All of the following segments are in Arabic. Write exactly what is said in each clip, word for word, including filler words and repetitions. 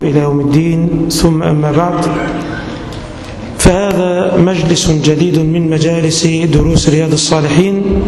إلى يوم الدين، ثم أما بعد، فهذا مجلس جديد من مجالس دروس رياض الصالحين.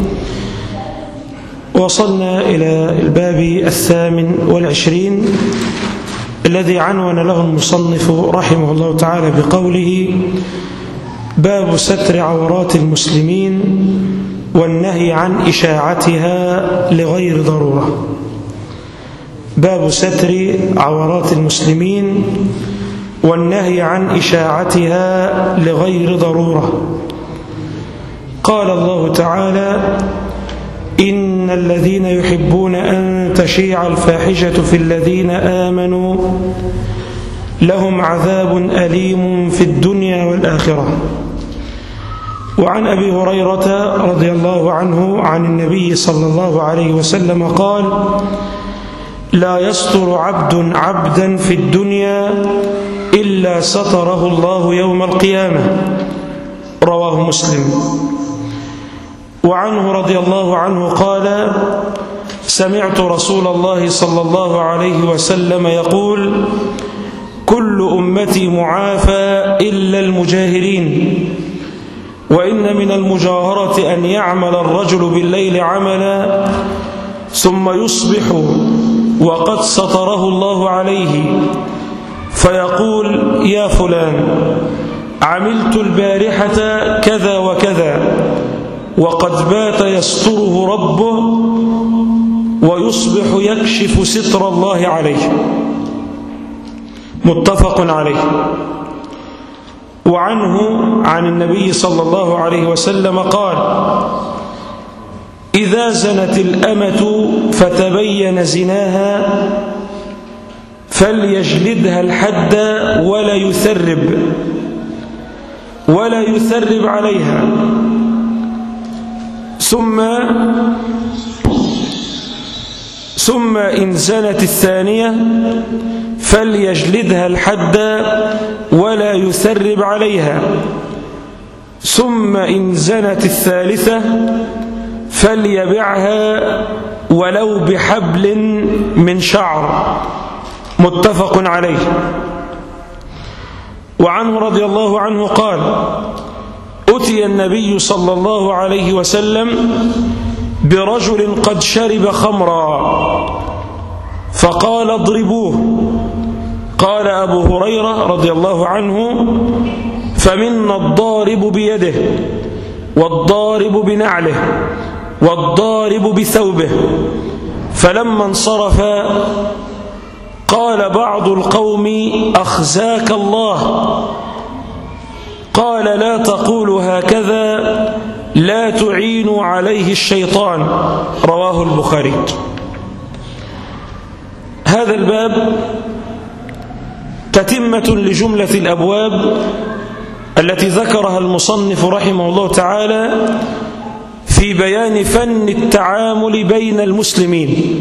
وصلنا إلى الباب الثامن والعشرين الذي عنون له المصنف رحمه الله تعالى بقوله: باب ستر عورات المسلمين والنهي عن إشاعتها لغير ضرورة. باب ستر عورات المسلمين والنهي عن إشاعتها لغير ضرورة. قال الله تعالى: إن الذين يحبون أن تشيع الفاحشة في الذين آمنوا لهم عذاب أليم في الدنيا والآخرة. وعن أبي هريرة رضي الله عنه عن النبي صلى الله عليه وسلم قال: لا يستر عبد عبدا في الدنيا إلا ستره الله يوم القيامة. رواه مسلم. وعنه رضي الله عنه قال: سمعت رسول الله صلى الله عليه وسلم يقول: كل أمتي معافى إلا المجاهرين، وإن من المجاهرة أن يعمل الرجل بالليل عملا ثم يصبح وقد ستره الله عليه فيقول: يا فلان، عملت البارحة كذا وكذا، وقد بات يستره ربه، ويصبح يكشف ستر الله عليه. متفق عليه. وعنه عن النبي صلى الله عليه وسلم قال: إذا زنت الأمة فتبين زناها فليجلدها الحد ولا يثرب ولا يثرب عليها، ثم ثم إن زنت الثانية فليجلدها الحد ولا يثرب عليها، ثم إن زنت الثالثة فليبعها ولو بحبل من شعر. متفق عليه. وعنه رضي الله عنه قال: أتي النبي صلى الله عليه وسلم برجل قد شرب خمرا فقال: اضربوه. قال أبو هريرة رضي الله عنه: فمنا الضارب بيده، والضارب بنعله، والضارب بثوبه. فلما انصرف قال بعض القوم: أخزاك الله. قال: لا تقولوا هكذا، لا تعينوا عليه الشيطان. رواه البخاري. هذا الباب تتمة لجملة الأبواب التي ذكرها المصنف رحمه الله تعالى في بيان فن التعامل بين المسلمين.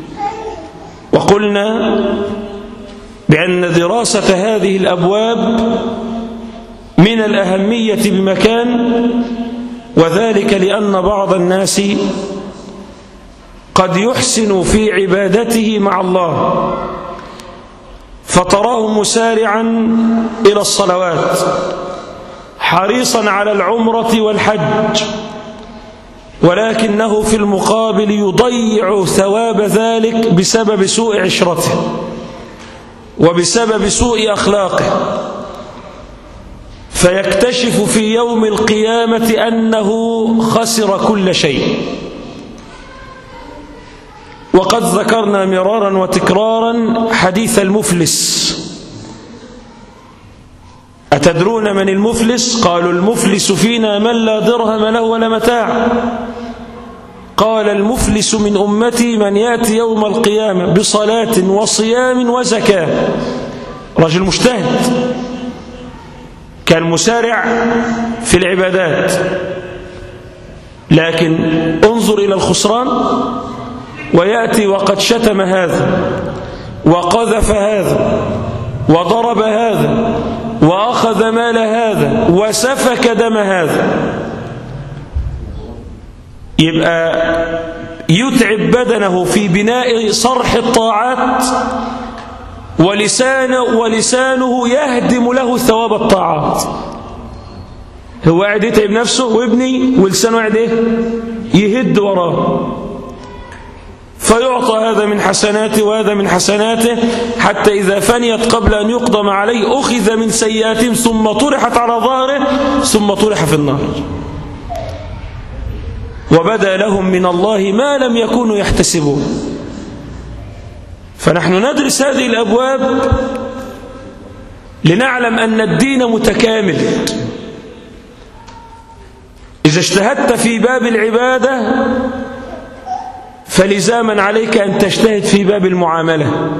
وقلنا بأن دراسة هذه الأبواب من الأهمية بمكان، وذلك لأن بعض الناس قد يحسن في عبادته مع الله فتراه مسارعا إلى الصلوات، حريصا على العمرة والحج، ولكنه في المقابل يضيع ثواب ذلك بسبب سوء عشرته وبسبب سوء أخلاقه، فيكتشف في يوم القيامة أنه خسر كل شيء. وقد ذكرنا مرارا وتكرارا حديث المفلس. أتدرون من المفلس؟ قالوا: المفلس فينا من لا درهم له ولا متاع. قال: المفلس من أمتي من يأتي يوم القيامة بصلاة وصيام وزكاة. رجل مجتهد، كان مسارع في العبادات، لكن انظر إلى الخسران. ويأتي وقد شتم هذا، وقذف هذا، وضرب هذا، وأخذ مال هذا، وسفك دم هذا. يبقى يتعب بدنه في بناء صرح الطاعات، ولسانه, ولسانه يهدم له ثواب الطاعات. هو قاعد يتعب نفسه وابني ولسانه قاعد ايه يهد وراه، فيعطى هذا من حسناته وهذا من حسناته، حتى إذا فنيت قبل أن يقدم عليه أخذ من سيئاتهم ثم طرحت على ظهره ثم طرح في النار، وبدا لهم من الله ما لم يكونوا يحتسبون. فنحن ندرس هذه الأبواب لنعلم أن الدين متكامل. إذا اجتهدت في باب العبادة فلزاما عليك أن تجتهد في باب المعاملة،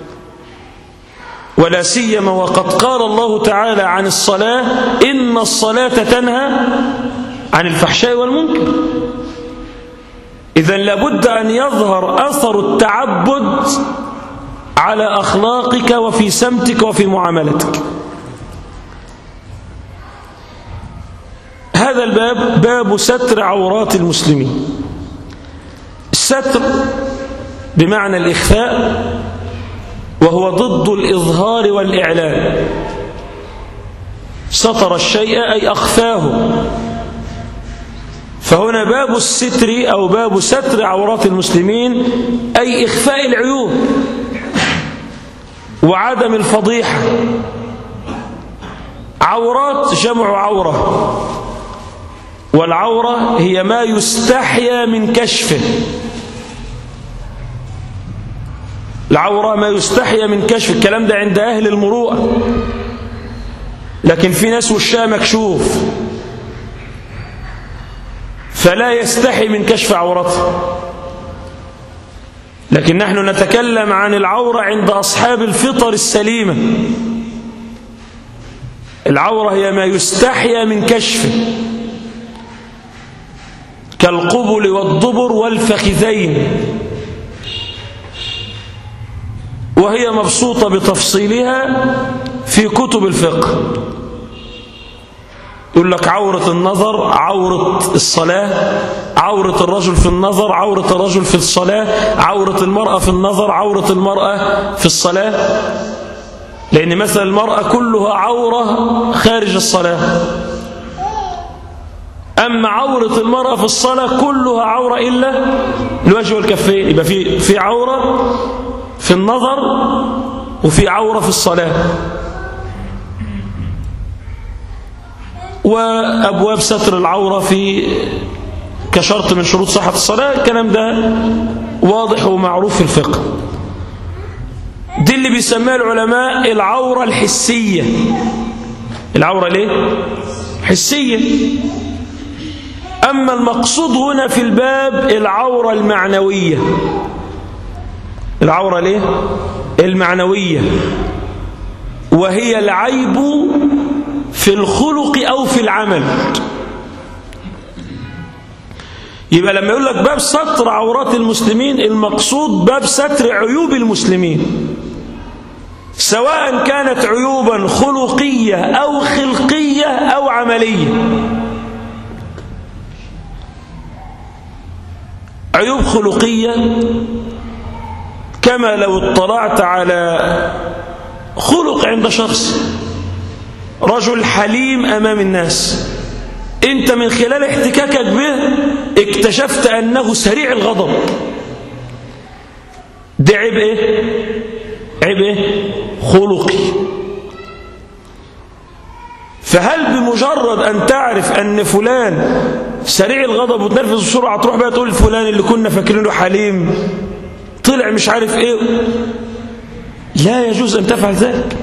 ولا سيما وقد قال الله تعالى عن الصلاة: إن الصلاة تنهى عن الفحشاء والمنكر. إذن لابد أن يظهر أثر التعبد على أخلاقك وفي سمتك وفي معاملتك. هذا الباب باب ستر عورات المسلمين. الستر بمعنى الإخفاء، وهو ضد الإظهار والإعلان. ستر الشيء أي أخفاه. فهنا باب الستر أو باب ستر عورات المسلمين أي إخفاء العيوب وعدم الفضيحة. عورات جمع عورة، والعورة هي ما يستحيا من كشفه. العورة ما يستحيا من كشف. الكلام ده عند أهل المروءة، لكن في ناس وشها مكشوف فلا يستحي من كشف عورته. لكن نحن نتكلم عن العورة عند أصحاب الفطر السليمة. العورة هي ما يستحيا من كشفه، كالقبل والضبر والفخذين، وهي مبسوطة بتفصيلها في كتب الفقه. يقول لك عورة النظر، عورة الصلاة، عورة الرجل في النظر، عورة الرجل في الصلاة، عورة المرأة في النظر، عورة المرأة في الصلاة. لأن مثلا المرأة كلها عورة خارج الصلاة، أما عورة المرأة في الصلاة كلها عورة إلا الوجه والكفين. يبقى في في عورة في النظر وفي عورة في الصلاة. وأبواب ستر العورة في كشرط من شروط صحة الصلاة، الكلام ده واضح ومعروف في الفقه. دي اللي بيسميها العلماء العورة الحسية. العورة ليه؟ حسية. أما المقصود هنا في الباب العورة المعنوية. العورة ليه؟ المعنوية، وهي العيب في الخلق أو في العمل. يبقى لما يقول لك باب ستر عورات المسلمين، المقصود باب ستر عيوب المسلمين، سواء كانت عيوبا خلقية أو خلقية أو عملية. عيوب خلقية كما لو اطلعت على خلق عند شخص، رجل حليم أمام الناس، أنت من خلال احتكاكك به اكتشفت أنه سريع الغضب. ده عيب إيه؟ عيب إيه؟ خلقي. فهل بمجرد أن تعرف أن فلان سريع الغضب وتنرفز بسرعة تروح بقى تقول فلان اللي كنا فاكرينه حليم طلع مش عارف إيه؟ لا يجوز أن تفعل ذلك.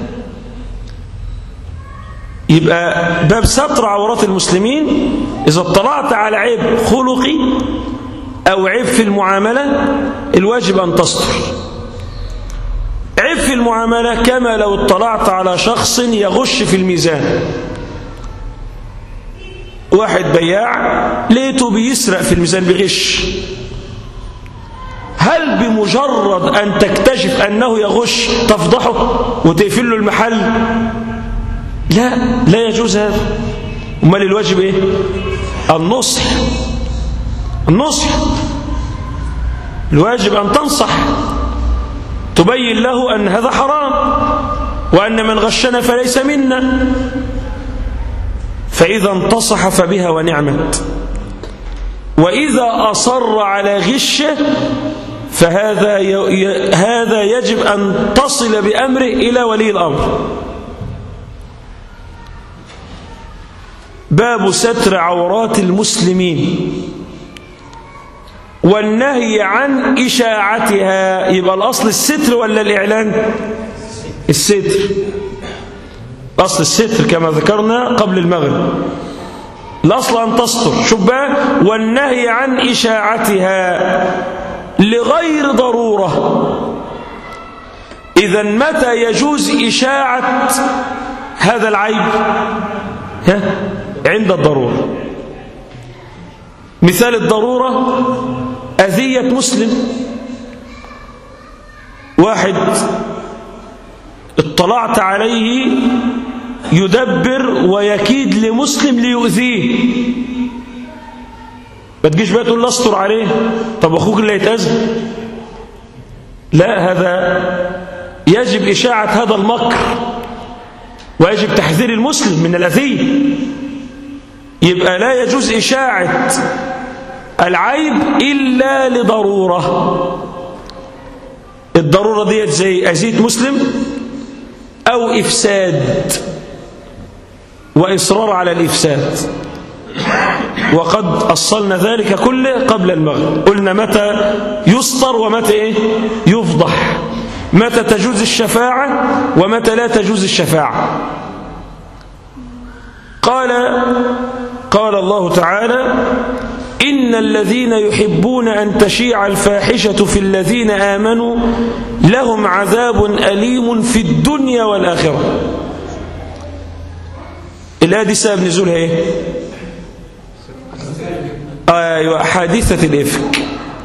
يبقى باب ستر عورات المسلمين، إذا اطلعت على عيب خلقي أو عيب في المعاملة الواجب أن تستر. عيب في المعاملة كما لو اطلعت على شخص يغش في الميزان. واحد بياع لقيته بيسرق في الميزان بغش، هل بمجرد أن تكتشف أنه يغش تفضحه وتقفل له المحل؟ لا، لا يجوز هذا. امال الواجب ايه؟ النصح. النصح الواجب ان تنصح، تبين له أن هذا حرام وأن من غشنا فليس منا، فإذا انتصح فبها ونعمت. وإذا أصر على غشه فهذا ي... هذا يجب أن تصل بأمره إلى ولي الأمر. باب ستر عورات المسلمين والنهي عن إشاعتها. يبقى الأصل الستر ولا الإعلان؟ الستر، أصل الستر كما ذكرنا قبل المغرب، الأصل أن تستر. شوف بقى، والنهي عن إشاعتها لغير ضرورة. إذا متى يجوز إشاعة هذا العيب؟ ها؟ عند الضرورة. مثال الضرورة أذية مسلم، واحد اطلعت عليه يدبر ويكيد لمسلم ليؤذيه، ما تجيش بقى تقول لا استر عليه، طب اخوك اللي يتأذى. لا، هذا يجب إشاعة هذا المكر ويجب تحذير المسلم من الأذية. يبقى لا يجوز إشاعة العيب إلا لضرورة. الضرورة ديت زي أذية مسلم أو إفساد وإصرار على الإفساد، وقد أصلنا ذلك كله قبل المغرب. قلنا متى يستر ومتى إيه؟ يفضح، متى تجوز الشفاعة ومتى لا تجوز الشفاعة. قال قال الله تعالى: إن الذين يحبون أن تشيع الفاحشة في الذين آمنوا لهم عذاب أليم في الدنيا والآخرة. الآية دي سبب نزولها إيه؟ أيوة، حادثة الإفك.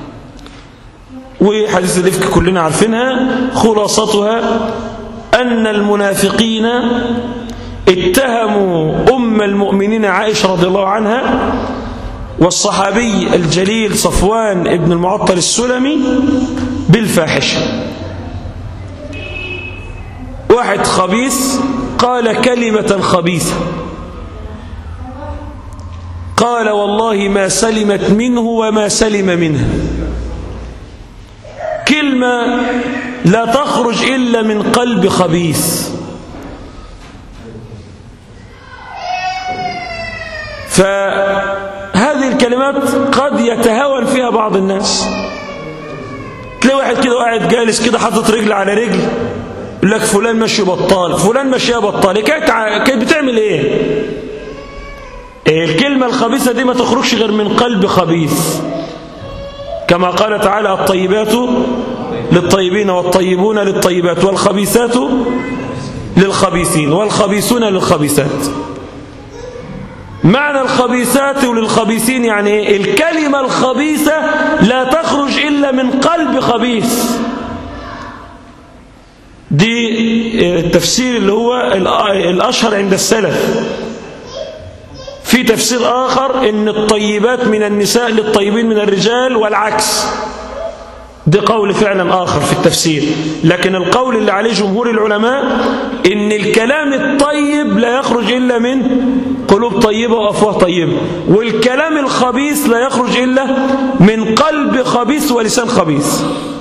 وحادثة الإفك كلنا عارفينها، خلاصتها أن المنافقين اتهموا أم المؤمنين عائشة رضي الله عنها والصحابي الجليل صفوان ابن المعطل السلمي بالفاحشة. واحد خبيث قال كلمة خبيثة، قال والله ما سلمت منه وما سلم منها. كلمة لا تخرج إلا من قلب خبيث. فهذه الكلمات قد يتهاون فيها بعض الناس. تلاقي واحد كده قاعد جالس كده حاطط رجل على رجل، يقول لك فلان ماشي بطال، فلان ماشي بطال. كانت بتعمل ايه؟ الكلمة الخبيثة دي ما تخرجش غير من قلب خبيث، كما قال تعالى: الطيبات للطيبين والطيبون للطيبات والخبيثات للخبيثين والخبيثون للخبيثات. معنى الخبيثات وللخبيثين يعني الكلمة الخبيثة لا تخرج إلا من قلب خبيث. دي التفسير اللي هو الأشهر عند السلف. في تفسير آخر إن الطيبات من النساء للطيبين من الرجال والعكس. ده قول فعلا آخر في التفسير، لكن القول اللي عليه جمهور العلماء إن الكلام الطيب لا يخرج إلا من قلوب طيبة وأفواه طيبة، والكلام الخبيث لا يخرج إلا من قلب خبيث ولسان خبيث.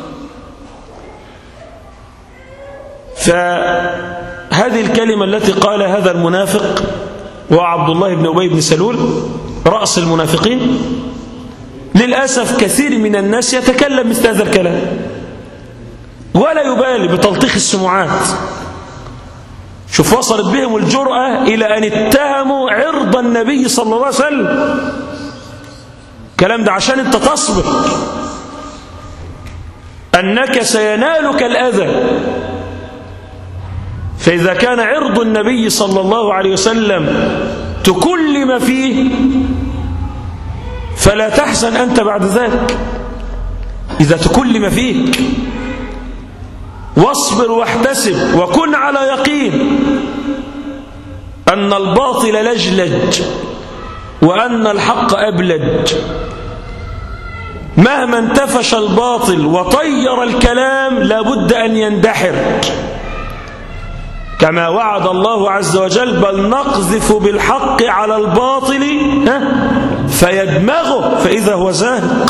فهذه الكلمة التي قال هذا المنافق وعبد الله بن أبي بن سلول رأس المنافقين، للأسف كثير من الناس يتكلم مثل هذا الكلام ولا يبالي بتلطيخ السمعات. شوف وصلت بهم الجرأة إلى أن اتهموا عرض النبي صلى الله عليه وسلم. كلام ده عشان انت تصبر أنك سينالك الأذى. فإذا كان عرض النبي صلى الله عليه وسلم تكلم فيه فلا تحزن أنت بعد ذلك إذا تكلم فيك. واصبر واحتسب وكن على يقين أن الباطل لجلج وأن الحق أبلج. مهما انتفش الباطل وطير الكلام لابد أن يندحر، كما وعد الله عز وجل: بل نقذف بالحق على الباطل فيدمغه فإذا هو زاهق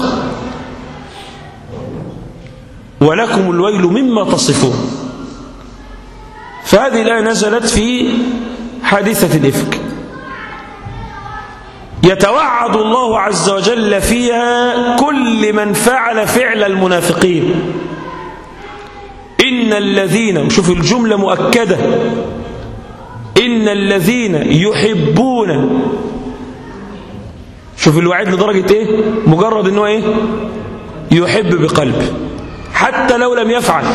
ولكم الويل مما تصفون. فهذه الآية نزلت في حادثة الإفك، يتوعد الله عز وجل فيها كل من فعل فعل المنافقين. إن الذين، شوف الجملة مؤكدة، إن الذين يحبون، شوف الوعيد لدرجة إيه؟ مجرد إنه إيه؟ يحب بقلبه حتى لو لم يفعل،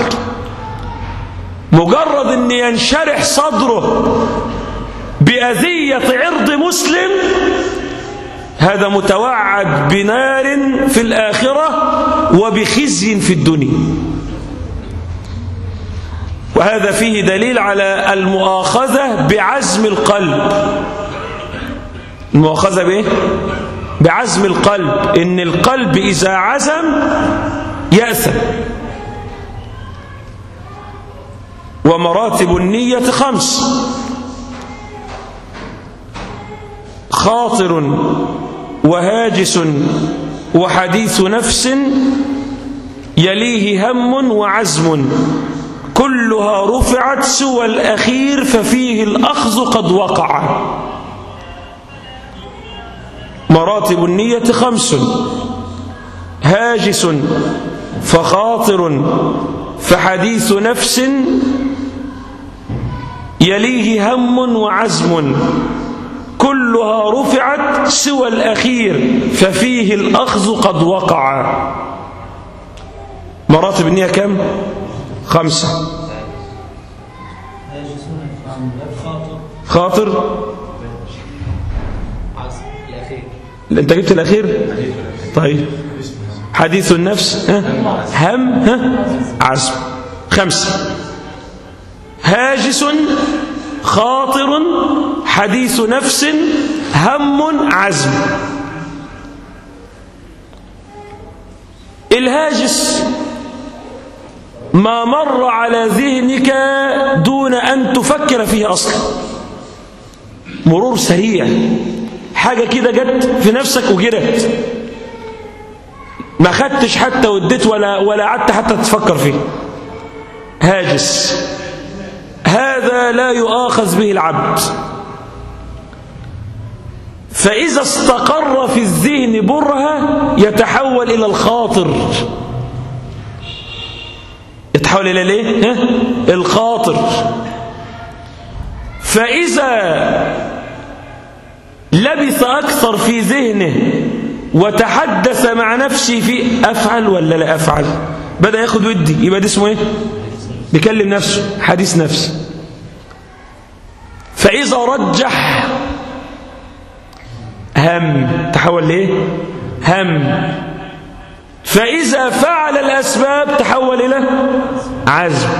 مجرد أن ينشرح صدره بأذية عرض مسلم، هذا متوعد بنار في الآخرة وبخزي في الدنيا. وهذا فيه دليل على المؤاخذة بعزم القلب. المؤاخذة بإيه؟ بعزم القلب، إن القلب إذا عزم يأثم. ومراتب النية خمس: خاطر وهاجس وحديث نفس يليه هم وعزم كلها رفعت سوى الأخير ففيه الأخذ قد وقع. مراتب النية خمس: هاجس فخاطر فحديث نفس يليه هم وعزم كلها رفعت سوى الأخير ففيه الأخذ قد وقع. مراتب النية كم؟ خمسة. خاطر، انت جبت الأخير؟ طيب. حديث النفس، ها؟ هم، ها؟ عزم. خمسة: هاجس، خاطر، حديث نفس، هم، عزم. الهاجس ما مر على ذهنك دون أن تفكر فيه أصلا، مرور سريع، حاجة كده جت في نفسك وجرت، ما خدتش حتى وديت ولا ولا قعدت حتى تفكر فيه. هاجس، هذا لا يؤاخذ به العبد. فإذا استقر في الذهن برهة يتحول إلى الخاطر. يتحول إلى ليه؟ الخاطر. فإذا لبث أكثر في ذهنه وتحدث مع نفسه في أفعل ولا لا أفعل، بدأ ياخد ودي، يبقى ده اسمه إيه؟ بيكلم نفسه، حديث نفس. فإذا رجح هم تحول ليه؟ هم. فإذا فعل الأسباب تحول إلى عزم.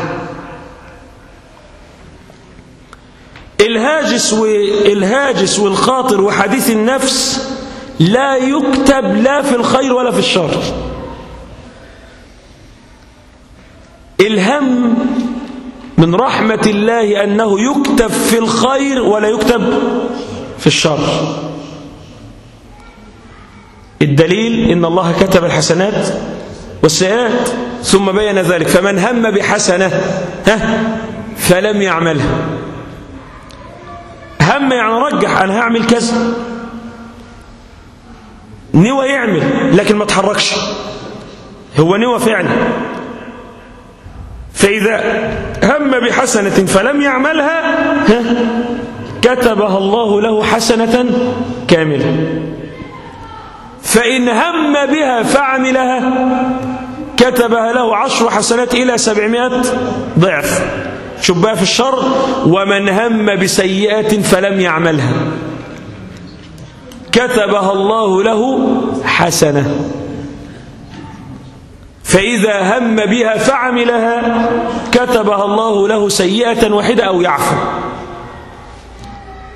الهاجس والهاجس والخاطر وحديث النفس لا يكتب لا في الخير ولا في الشر. الهم من رحمة الله أنه يكتب في الخير ولا يكتب في الشر. الدليل إن الله كتب الحسنات والسيئات ثم بين ذلك: فمن هم بحسنة ها فلم يعملها. هم يعني رجح، أنا هعمل كذا، نوى يعمل لكن ما تحركش، هو نوى فعلا. فإذا هم بحسنة فلم يعملها ها كتبها الله له حسنة كاملة. فإن هم بها فعملها كتبها له عشر حسنات إلى سبعمائة ضعف. شوف بقى في الشر: ومن هم بسيئة فلم يعملها كتبها الله له حسنة. فإذا هم بها فعملها كتبها الله له سيئة واحدة أو يعفو.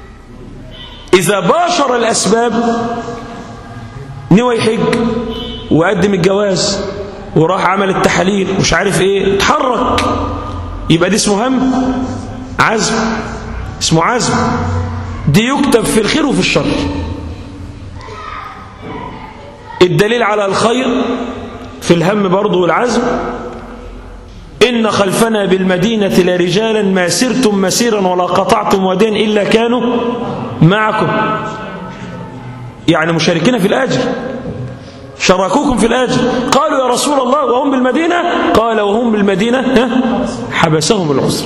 إذا باشر الأسباب، نوى يحج وقدم الجواز وراح عمل التحاليل مش عارف ايه، اتحرك، يبقى دي اسمه هم، عزم، اسمه عزم. دي يكتب في الخير وفي الشر. الدليل على الخير في الهم برضه والعزم: إن خلفنا بالمدينة لرجالا ما سرتم مسيرا ولا قطعتم واديا إلا كانوا معكم، يعني مشاركين في الأجر، شاركوكم في الأجر. قالوا يا رسول الله وهم بالمدينة؟ قال وهم بالمدينة حبسهم العذر،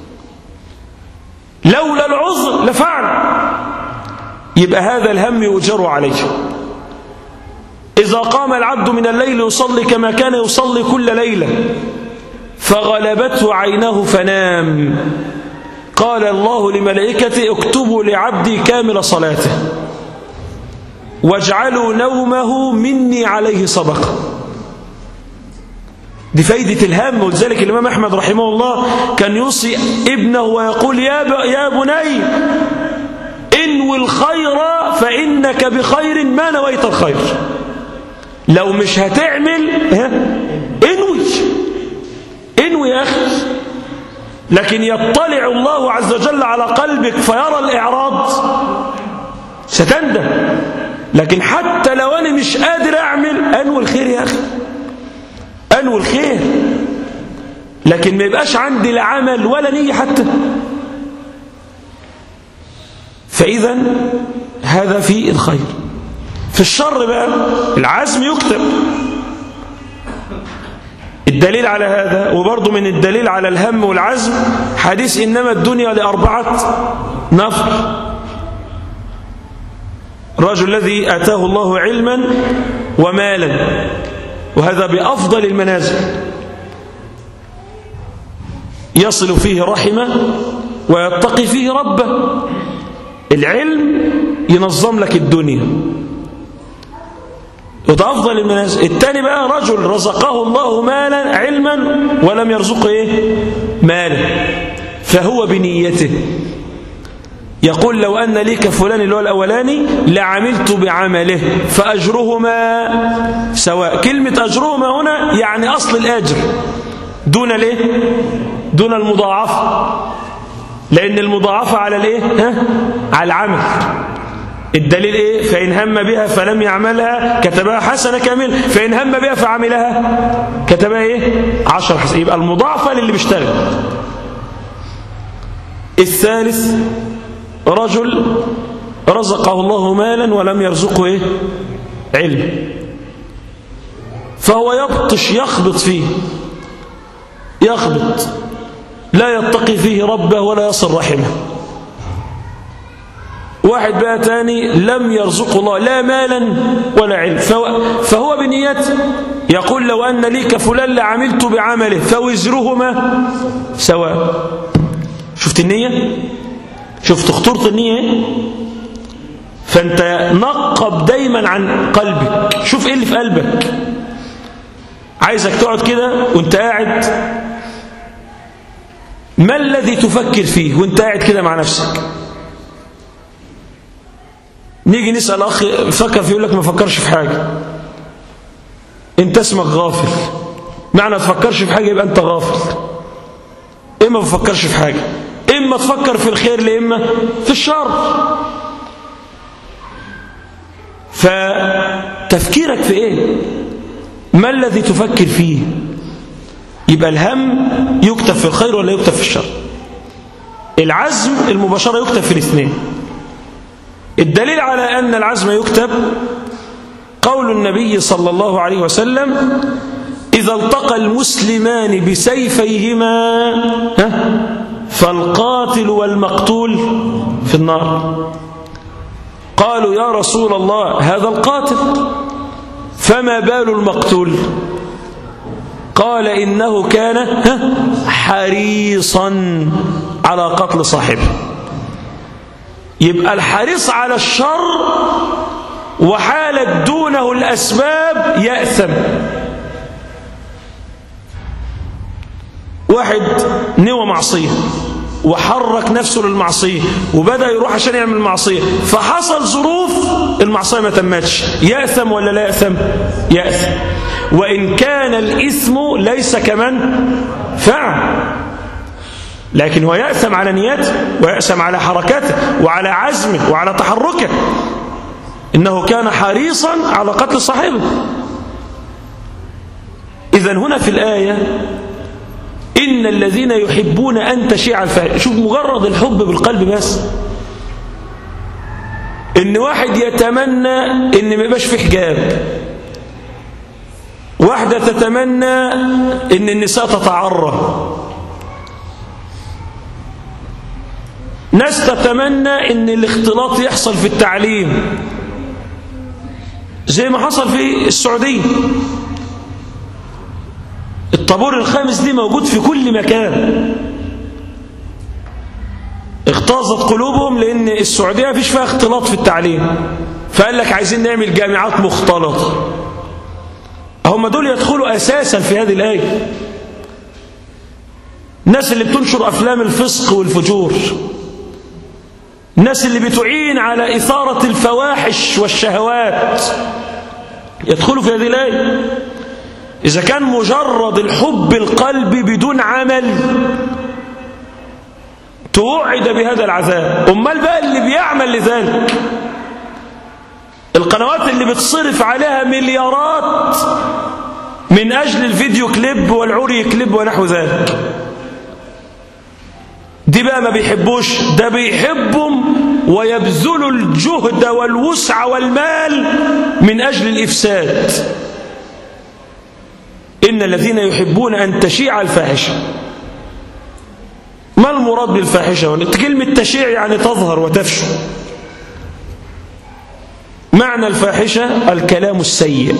لولا العذر لفعل. يبقى هذا الهم يؤجر عليه. إذا قام العبد من الليل يصلي كما كان يصلي كل ليلة فغلبته عينه فنام، قال الله لملائكته اكتبوا لعبدي كامل صلاته واجعلوا نومه مني عليه صدقة. دي فايدة الهم. ولذلك الإمام أحمد رحمه الله كان يوصي ابنه ويقول يا, يا بني انوي الخير فإنك بخير ما نويت الخير. لو مش هتعمل انوي انوي يا أخي. لكن يطلع الله عز وجل على قلبك فيرى الإعراض ستندم. لكن حتى لو أنا مش قادر أعمل أنوي الخير يا أخي، أنوي الخير، لكن ما يبقاش عندي لا عمل ولا نية حتى. فإذا هذا في الخير. في الشر بقى العزم يكتب. الدليل على هذا وبرضه من الدليل على الهم والعزم حديث إنما الدنيا لأربعة نفر: الرجل الذي آتاه الله علما ومالا، وهذا بأفضل المنازل، يصل فيه رحمه ويتقي فيه ربه. العلم ينظم لك الدنيا، وده أفضل المنازل. الثاني بقى رجل رزقه الله مالا علما ولم يرزقه إيه؟ مالا، فهو بنيته يقول لو أن لي كفلان اللي هو الأولاني لعملت بعمله فأجرهما سواء. كلمة أجرهما هنا يعني أصل الأجر دون الايه؟ دون المضاعفة، لأن المضاعفة على الايه؟ ها؟ على العمل. الدليل ايه؟ فإن هم بها فلم يعملها كتبها حسنة كامل، فإن هم بها فعملها كتبها ايه؟ عشر حسنة. يبقى المضاعفة للي بيشتغل. الثالث رجل رزقه الله مالا ولم يرزقه ايه؟ علم، فهو يبطش يخبط فيه، يخبط لا يتقي فيه ربه ولا يصل رحمه. واحد بقى تاني لم يرزقه الله لا مالا ولا علم، فهو بنيته يقول لو أن لي كفلان لعملت بعمله فوزرهما سواء. شفت النية؟ شفت خطورة النية؟ فأنت نقب دايما عن قلبك، شوف ايه اللي في قلبك. عايزك تقعد كده وانت قاعد، ما الذي تفكر فيه وانت قاعد كده مع نفسك؟ نيجي نسأل أخ فكر فيه يقول لك ما فكرش في حاجة. انت اسمك غافل. معنى تفكرش في حاجة يبقى انت غافل. اما ما تفكرش في حاجة، اما تفكر في الخير لإما في الشر. فتفكيرك في ايه؟ ما الذي تفكر فيه؟ يبقى الهم يكتب في الخير ولا يكتب في الشر؟ العزم المباشرة يكتب في الاثنين. الدليل على أن العزم يكتب قول النبي صلى الله عليه وسلم إذا التقى المسلمان بسيفيهما فالقاتل والمقتول في النار. قالوا يا رسول الله هذا القاتل، فما بال المقتول؟ قال إنه كان حريصا على قتل صاحبه. يبقى الحريص على الشر وحالت دونه الأسباب يأثم. واحد نوى معصية وحرك نفسه للمعصية وبدأ يروح عشان يعمل المعصية، فحصل ظروف المعصية ما تمتش، يأثم ولا لا يأثم؟ يأثم، وإن كان الإثم ليس كمن فعل، لكن هو يأثم على نيته ويأثم على حركاته وعلى عزمه وعلى تحركه، إنه كان حريصا على قتل صاحبه. إذن هنا في الآية إن الذين يحبون أن تشيع الفاحشة، شوف مجرد الحب بالقلب بس، إن واحد يتمنى إن ما يبقاش في حجاب، واحدة تتمنى إن النساء تتعرى، ناس تتمنى إن الاختلاط يحصل في التعليم زي ما حصل في السعودية. الطابور الخامس دي موجود في كل مكان، اغتاظت قلوبهم لأن السعودية مفيش فيها اختلاط في التعليم، فقال لك عايزين نعمل جامعات مختلطة. هم دول يدخلوا أساسا في هذه الآية، الناس اللي بتنشر أفلام الفسق والفجور، الناس اللي بتعين على إثارة الفواحش والشهوات يدخلوا في هذه الآية. إذا كان مجرد الحب القلبي بدون عمل توعد بهذا العذاب، أمال بقى اللي بيعمل لذلك، القنوات اللي بتصرف عليها مليارات من أجل الفيديو كليب والعري كليب ونحو ذلك، دي بقى ما بيحبوش، ده بيحبهم ويبذلوا الجهد والوسع والمال من أجل الإفساد. إن الذين يحبون أن تشيع الفاحشة، ما المراد بالفاحشة؟ كلمة تشيع يعني تظهر وتفشو. معنى الفاحشة الكلام السيء،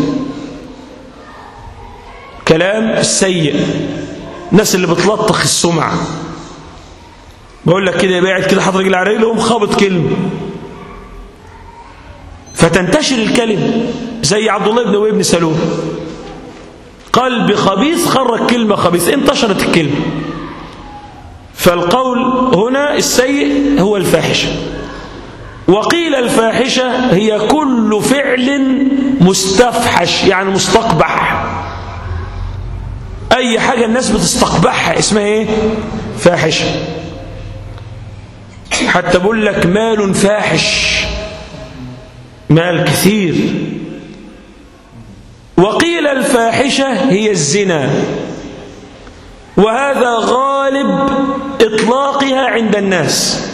كلام السيء، الناس اللي بتلطخ السمعة، بقول لك كده باعت كده حاطط رجل على رجلهم خابط كلمة فتنتشر الكلمة، زي عبد الله بن أبي بن سلول قلب خبيث خرج كلمة خبيث انتشرت الكلمة. فالقول هنا السيء هو الفاحشة. وقيل الفاحشة هي كل فعل مستفحش يعني مستقبح، أي حاجة الناس بتستقبحها اسمها إيه؟ فاحشة. حتى بقول لك مال فاحش، مال كثير. وقيل الفاحشة هي الزنا، وهذا غالب إطلاقها عند الناس،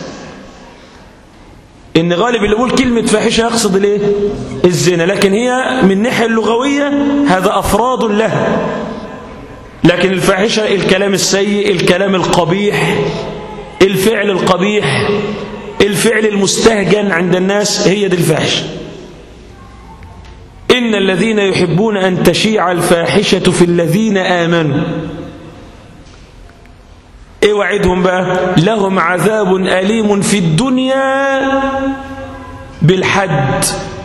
إن غالب اللي يقول كلمة فاحشة يقصد ليه؟ الزنا، لكن هي من الناحية اللغوية هذا أفراد لها. لكن الفاحشة الكلام السيء، الكلام القبيح، الفعل القبيح، الفعل المستهجن عند الناس، هي دي الفاحشة. إن الذين يحبون أن تشيع الفاحشة في الذين آمنوا، إيه وعدهم بقى؟ لهم عذاب أليم في الدنيا بالحد.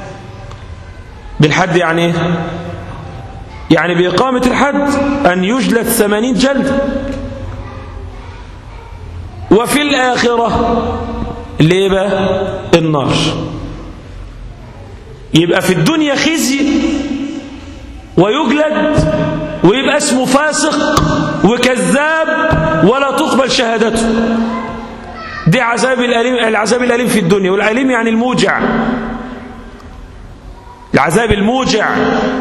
بالحد يعني إيه؟ يعني بإقامة الحد، أن يجلد ثمانين جلد. وفي الآخرة ليه بقى؟ النار. يبقى في الدنيا خزي ويجلد ويبقى اسمه فاسق وكذاب ولا تقبل شهادته، دي عذاب الأليم. العذاب الأليم في الدنيا، والأليم يعني الموجع، العذاب الموجع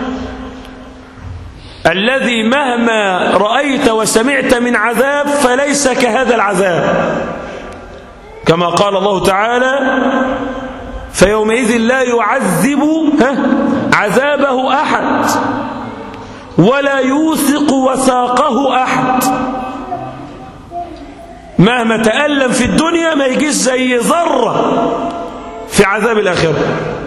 الذي مهما رأيت وسمعت من عذاب فليس كهذا العذاب، كما قال الله تعالى فيومئذ لا يعذب عذابه أحد ولا يوثق وثاقه أحد. مهما تألم في الدنيا ما يجيش زي ذرة في عذاب الآخرة.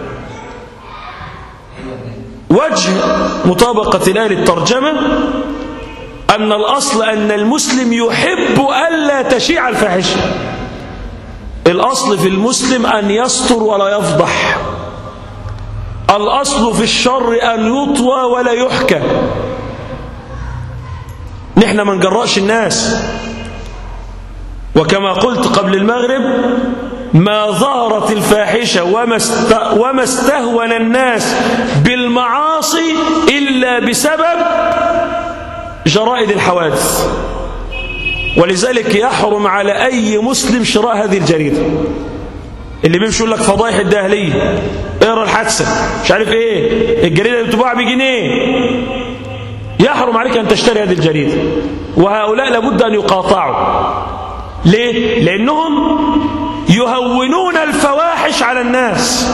وجه مطابقة الآية للترجمة أن الأصل أن المسلم يحب ألا تشيع الفاحشة. الأصل في المسلم أن يستر ولا يفضح، الأصل في الشر أن يطوى ولا يحكى. نحن ما نجرأش الناس وكما قلت قبل المغرب ما ظهرت الفاحشة وما استهون الناس بالمعاصي إلا بسبب جرائد الحوادث. ولذلك يحرم على أي مسلم شراء هذه الجريدة. اللي بيمشي يقول لك فضائح الداهلية، اقرا الحادثة، مش عارف ايه، الجريدة اللي بتباع بجنيه، يحرم عليك أن تشتري هذه الجريدة. وهؤلاء لابد أن يقاطعوا. ليه؟ لأنهم يهونون الفواحش على الناس،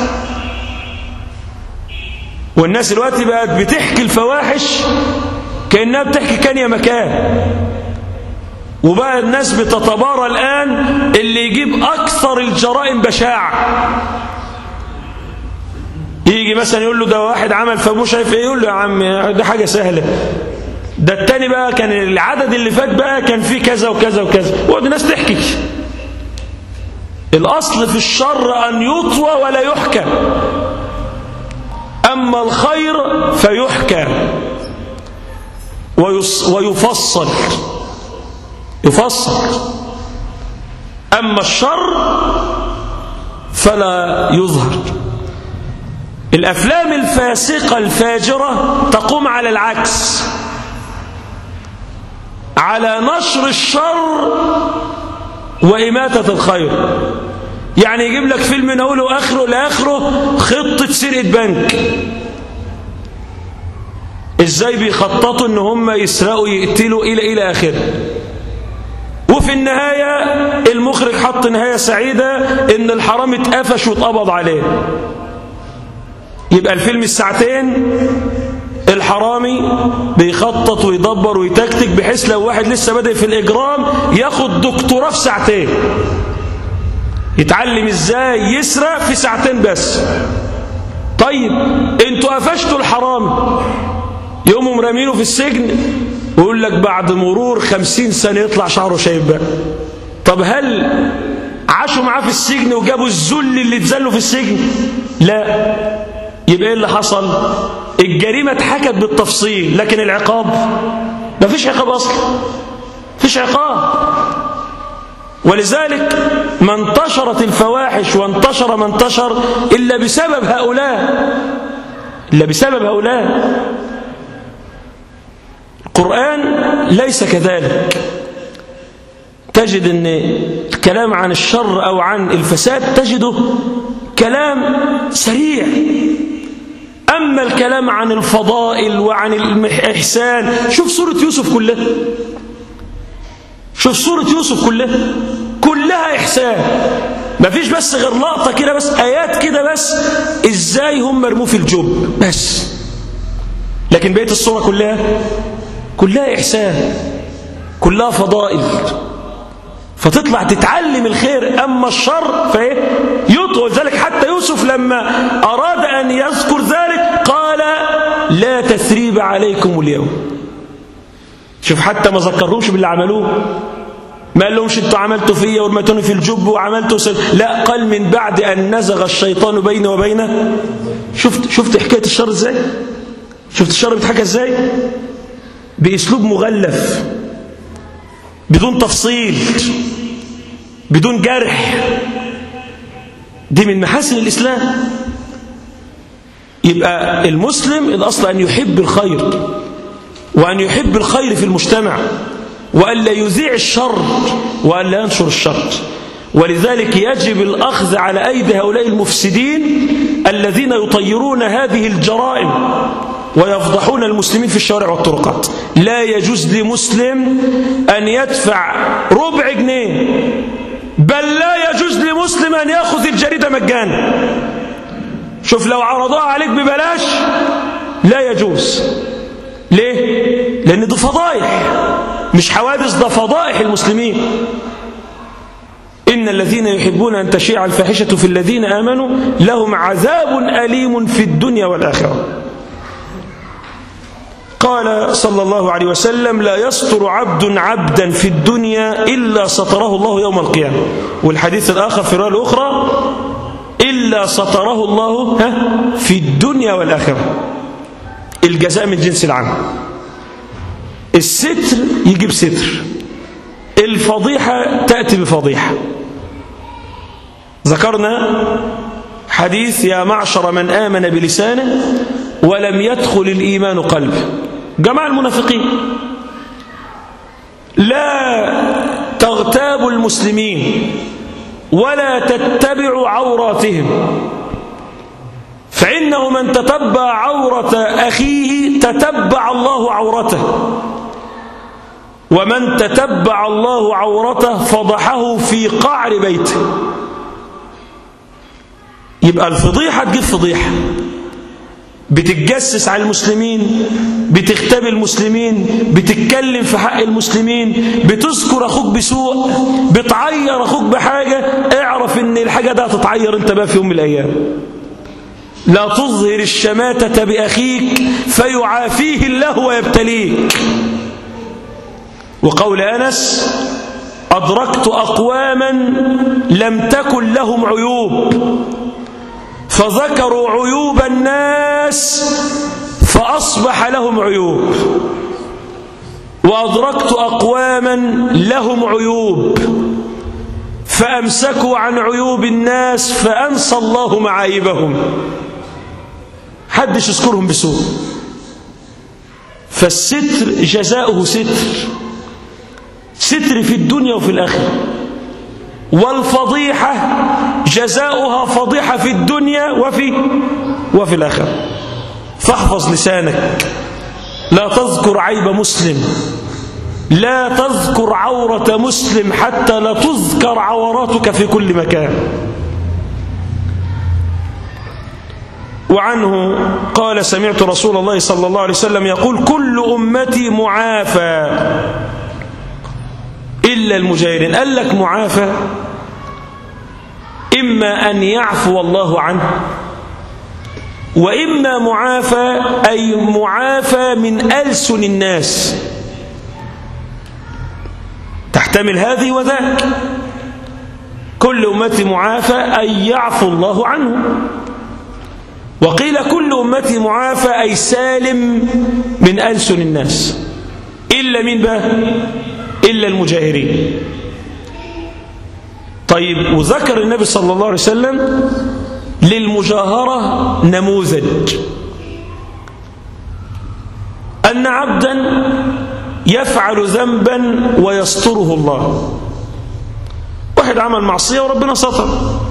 والناس دلوقتي بقت بتحكي الفواحش كأنها بتحكي كان يا مكان. وبقى الناس بتتبارى الآن اللي يجيب أكثر الجرائم بشاعة. يجي مثلا يقول له ده واحد عمل فمش شايف ايه، يقول له يا عم ده حاجة سهلة، ده التاني بقى كان العدد اللي فات بقى كان فيه كذا وكذا وكذا، وقعد الناس تحكي. الأصل في الشر أن يطوى ولا يحكى، أما الخير فيحكى ويفصل يفصل أما الشر فلا يظهر. الأفلام الفاسقة الفاجرة تقوم على العكس، على نشر الشر وإماتة الخير. يعني يجيب لك فيلم من أوله وآخره لآخره خطة سرقة بنك، إزاي بيخططوا إن هم يسرقوا يقتلوا إلى إلى آخره. وفي النهاية المخرج حط نهاية سعيدة إن الحرام اتقفش واتقبض عليه. يبقى الفيلم الساعتين الحرامي بيخطط ويدبر ويتكتك بحيث لو واحد لسه بادئ في الإجرام ياخد دكتوراه في ساعتين، يتعلم ازاي يسرق في ساعتين بس. طيب انتوا قفشتوا الحرامي، يقوموا مرمينه في السجن ويقول لك بعد مرور خمسين سنة يطلع شعره شايب بقى. طب هل عاشوا معاه في السجن وجابوا الذل اللي اتذلوا في السجن؟ لا. يبقى ايه اللي حصل؟ الجريمة اتحكت بالتفصيل، لكن العقاب ما فيش عقاب اصلا، فيش عقاب. ولذلك ما انتشرت الفواحش وانتشر ما انتشر إلا بسبب هؤلاء، إلا بسبب هؤلاء. القرآن ليس كذلك. تجد أن الكلام عن الشر أو عن الفساد تجده كلام سريع، أما الكلام عن الفضائل وعن الإحسان، شوف سورة يوسف كلها، شوف سورة يوسف كلها كلها إحسان، ما فيش بس غير لقطة كده بس، آيات كده بس إزاي هم مرموا في الجب بس، لكن بقية السورة كلها كلها إحسان، كلها فضائل. فتطلع تتعلم الخير، أما الشر فإيه يطول. ذلك حتى يوسف لما أراد أن يذكر ذلك قال لا تثريب عليكم اليوم. شوف حتى ما ذكرهمش باللي عملوه، ما قال لهمش انتوا عملتوا فيا ورميتوني في الجب وعملتوا سل... لا، قال من بعد أن نزغ الشيطان بيني وبينه. شفت شفت حكاية الشر ازاي؟ شفت الشر بيتحكى ازاي؟ بأسلوب مغلف، بدون تفصيل، بدون جرح. دي من محاسن الإسلام. يبقى المسلم الأصل أن يحب الخير، وأن يحب الخير في المجتمع، وأن لا يذيع الشر، وأن لا ينشر الشر. ولذلك يجب الأخذ على أيدي هؤلاء المفسدين الذين يطيرون هذه الجرائم ويفضحون المسلمين في الشوارع والطرقات. لا يجوز لمسلم أن يدفع ربع جنيه، بل لا يجوز لمسلم أن يأخذ الجريدة مجانا. شوف لو عرضوها عليك ببلاش لا يجوز. ليه؟ لأن ده فضائح، مش حوادث، ده فضائح المسلمين. إن الذين يحبون أن تشيع الفاحشة في الذين آمنوا لهم عذاب أليم في الدنيا والآخرة. قال صلى الله عليه وسلم لا يستر عبد عبدا في الدنيا إلا ستره الله يوم القيامة. والحديث الآخر في الرواية الأخرى إلا ستره الله في الدنيا والآخرة. الجزاء من جنس العمل. الستر يجيب ستر، الفضيحة تأتي بفضيحة. ذكرنا حديث يا معشر من آمن بلسانه ولم يدخل الإيمان قلبه، جماعة المنافقين. لا تغتابوا المسلمين ولا تتبعوا عوراتهم، فإنه من تتبع عورة أخيه تتبع الله عورته، ومن تتبع الله عورته فضحه في قعر بيته. يبقى الفضيحة تجيب فضيحة، بتتجسس على المسلمين، بتختبي المسلمين، بتتكلم في حق المسلمين، بتذكر أخوك بسوء، بتعير أخوك بحاجة، اعرف ان الحاجة ده هتتعير انت بقى في يوم من الأيام. لا تظهر الشماتة بأخيك فيعافيه الله ويبتليك. وقول أنس أدركت أقواما لم تكن لهم عيوب فذكروا عيوب الناس فأصبح لهم عيوب، وأدركت أقواما لهم عيوب فأمسكوا عن عيوب الناس فأنسى الله معايبهم. حدش يذكرهم بسوء. فالستر جزاؤه ستر، ستر في الدنيا وفي الآخرة. والفضيحة جزاؤها فضيحة في الدنيا وفي وفي الآخرة. فاحفظ لسانك، لا تذكر عيب مسلم، لا تذكر عورة مسلم حتى لا تذكر عوراتك في كل مكان. وعنه قال سمعت رسول الله صلى الله عليه وسلم يقول كل أمتي معافى إلا المجاهرين. قال لك معافى إما أن يعفو الله عنه، وإما معافى أي معافى من ألسن الناس، تحتمل هذه وذاك. كل أمتي معافى أي يعفو الله عنه، وقيل كل أمتي معافى أي سالم من ألسن الناس، إلا من بقى؟ إلا المجاهرين. طيب، وذكر النبي صلى الله عليه وسلم للمجاهرة نموذج، أن عبدا يفعل ذنبا ويستره الله. واحد عمل معصية وربنا ستر،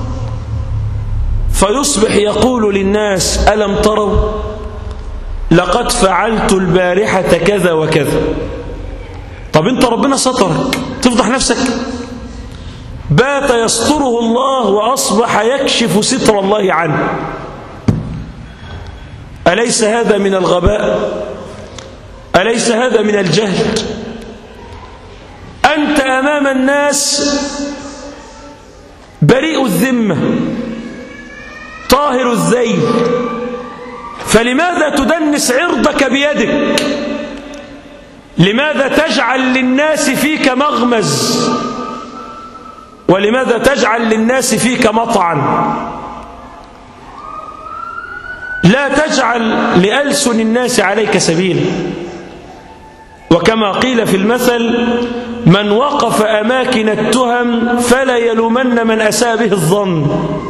فيصبح يقول للناس ألم تروا لقد فعلت البارحة كذا وكذا. طب انت ربنا سترك تفضح نفسك؟ بات يستره الله وأصبح يكشف ستر الله عنه. أليس هذا من الغباء؟ أليس هذا من الجهل؟ أنت أمام الناس بريء الذمة طاهر الذيل، فلماذا تدنس عرضك بيدك؟ لماذا تجعل للناس فيك مغمز؟ ولماذا تجعل للناس فيك مطعن؟ لا تجعل لألسن الناس عليك سبيلا. وكما قيل في المثل من وقف أماكن التهم فلا يلومن من أساء به الظن.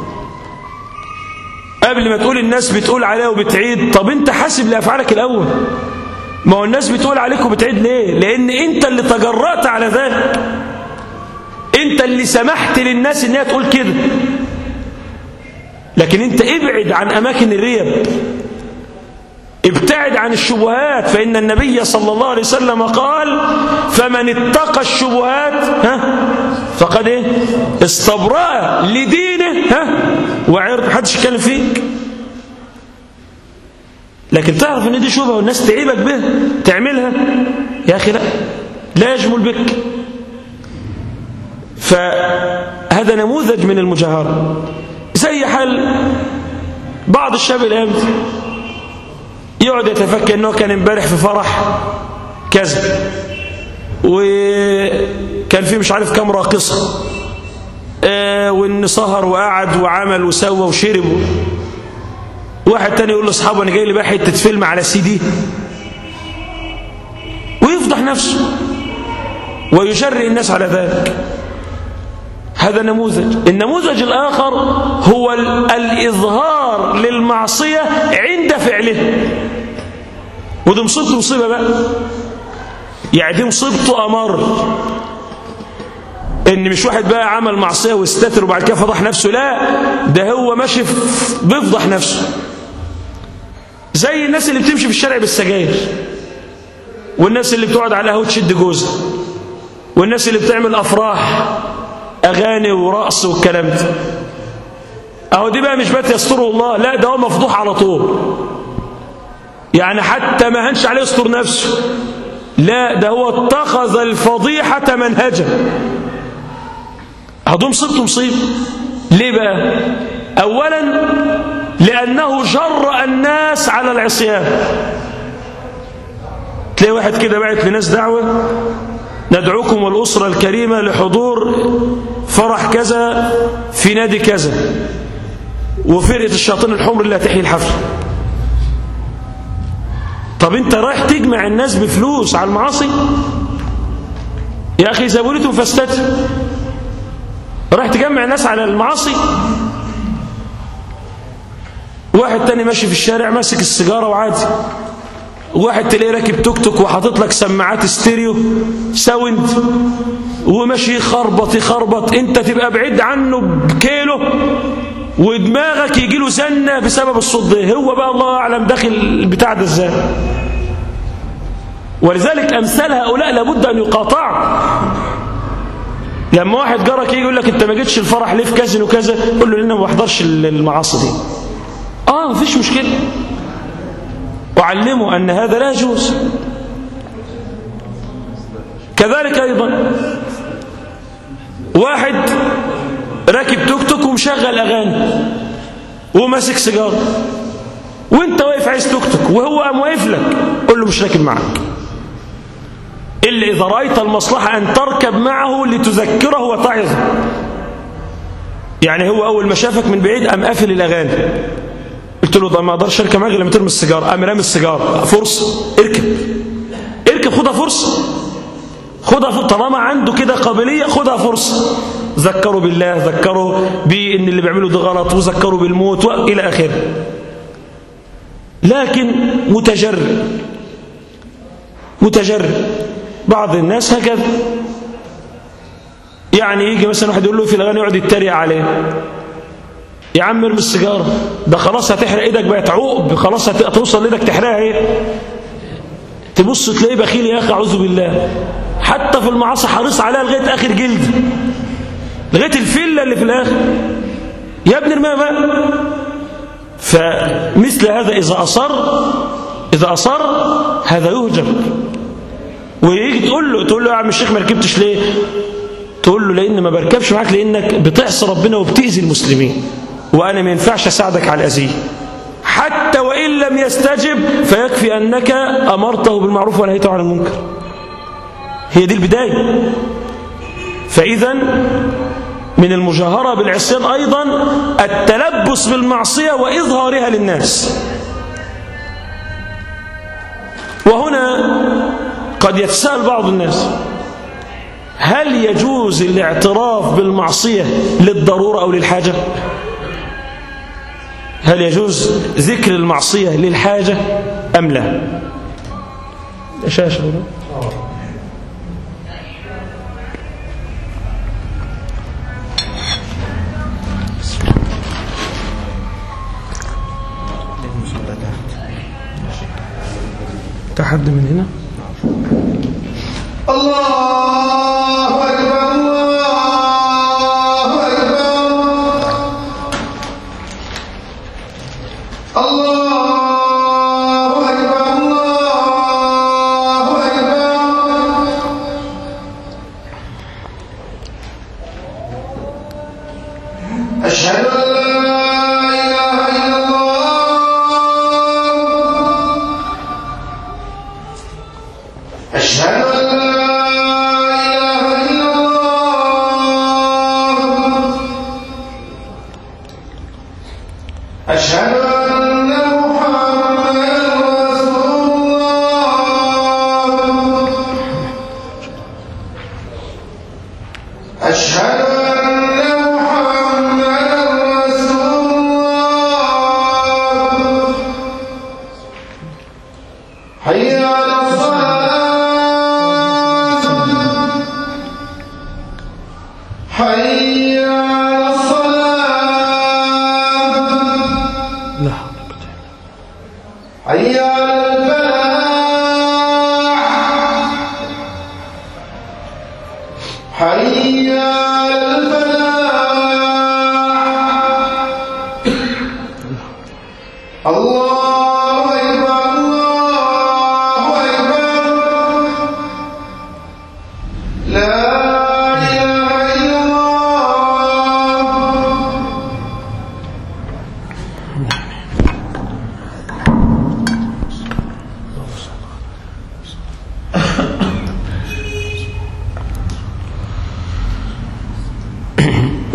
قبل ما تقول الناس بتقول عليه وبتعيد، طب انت حاسب لأفعالك الأول. ما هو الناس بتقول عليك وبتعيد ليه؟ لأن انت اللي تجرأت على ذلك، انت اللي سمحت للناس انها تقول كده. لكن انت ابعد عن أماكن الريب، ابتعد عن الشبهات، فإن النبي صلى الله عليه وسلم قال فمن اتقى الشبهات ها فقد ايه استبرأ لدينه ها وعرض. محدش يتكلم فيك، لكن تعرف ان دي شبهه والناس تعيبك بها تعملها، يا اخي لا لا يجمل بك. فهذا نموذج من المجاهرة. زي حال بعض الشباب الآن يقعد يتفكر انه كان امبارح في فرح كذا وكان فيه مش عارف كام راقصه، آه وان سهر وقعد وعمل وسوى وشرب. واحد تاني يقول لاصحابه انا جاي لي بقى حته فيلم على سي دي، ويفضح نفسه. ويجرئ الناس على ذلك. هذا نموذج. النموذج الآخر هو الإظهار للمعصية عند فعله، وده مصيبته مصيبة بقى، يعني دي مصيبته أمر، إن مش واحد بقى عمل معصية واستتر وبعد كده فضح نفسه، لا، ده هو ماشي بيفضح نفسه، زي الناس اللي بتمشي في الشارع بالسجاير، والناس اللي بتقعد على قهوة تشد جوزها، والناس اللي بتعمل أفراح أغاني ورقص والكلام ده. أهو دي بقى مش بات يستره الله، لا، ده هو مفضوح على طول، يعني حتى ما هنش عليه يستر نفسه، لا، ده هو اتخذ الفضيحة منهجا. هدوم مصيبته مصيب. ليه بقى؟ أولا لأنه جرأ الناس على العصيان. تلاقي واحد كده بعت لناس دعوة: ندعوكم والأسرة الكريمة لحضور فرح كذا في نادي كذا، وفرقة الشياطين الحمر اللي هتحيي الحفل. طب انت رايح تجمع الناس بفلوس على المعاصي؟ يا أخي زبولتهم فاستتر، رايح تجمع الناس على المعاصي؟ واحد تاني ماشي في الشارع ماسك السيجارة وعادي، واحد تلاقيه راكب توك توك وحاطط لك سماعات ستيريو ساوند وماشي يخربط يخربط، انت تبقى بعيد عنه بكيلو ودماغك يجي له زنه بسبب الصوت ده. هو بقى الله اعلم داخل البتاع ده ازاي. ولذلك امثال هؤلاء لابد ان يقاطعوا. لما واحد جارك يجي يقول لك انت ما جيتش الفرح ليه في كذا وكذا، قول له لان ما بحضرش المعاصي دي. اه مفيش مشكله، وعلموا أن هذا لا يجوز. كذلك أيضا واحد راكب توك توك ومشغل أغاني وماسك سيجارة، وانت واقف عايز توك توك وهو قام واقف لك، قل له مش راكب معك، إلا إذا رأيت المصلحة أن تركب معه لتذكره وتعظه. يعني هو أول ما شافك من بعيد قام قافل الأغاني، قلت له ده ما اقدرش اركب معاك لما ترمي السيجاره، قام رامي السيجاره. فرصه، اركب اركب، خدها فرصه، خدها فرصة. طالما عنده كده قابليه خدها فرصه. ذكروا بالله، ذكروا بان اللي بيعملوا ده غلط، وذكروا بالموت والى اخره. لكن متجرئ متجرئ بعض الناس هكذا، يعني يجي مثلا واحد يقول له في الاغاني يقعد يتريق عليه. يا عم ارمي السيجاره، ده خلاص هتحرق ايدك، بقت عقب، خلاص هتوصل ايدك تحرقها ايه. تبص تلاقيه بخيل يا اخي، اعوذ بالله، حتى في المعاصي حريص عليها لغايه اخر جلد، لغايه الفله اللي في الاخر. يا ابني ارميها بقى. فمثل هذا اذا اصر اذا اصر هذا يهجر. ويجي تقول له تقول له يا عم الشيخ ما ركبتش ليه؟ تقول له لان ما بركبش معاك لانك بتعصي ربنا وبتأذي المسلمين، وأنا ما ينفعش أساعدك على الأذية. حتى وإن لم يستجب فيكفي أنك أمرته بالمعروف ونهيته عن المنكر. هي دي البداية. فإذا من المجاهرة بالعصيان أيضا التلبس بالمعصية وإظهارها للناس. وهنا قد يتساءل بعض الناس: هل يجوز الاعتراف بالمعصية للضرورة أو للحاجة؟ هل يجوز ذكر المعصية للحاجة أم لا؟ شاشة هنا. تحد من هنا. الله أكبر الله أكبر الله أكبر الله أكبر. أشهد أن لا إله إلا الله. أشهد أن أشهد أن محمدا رسول الله.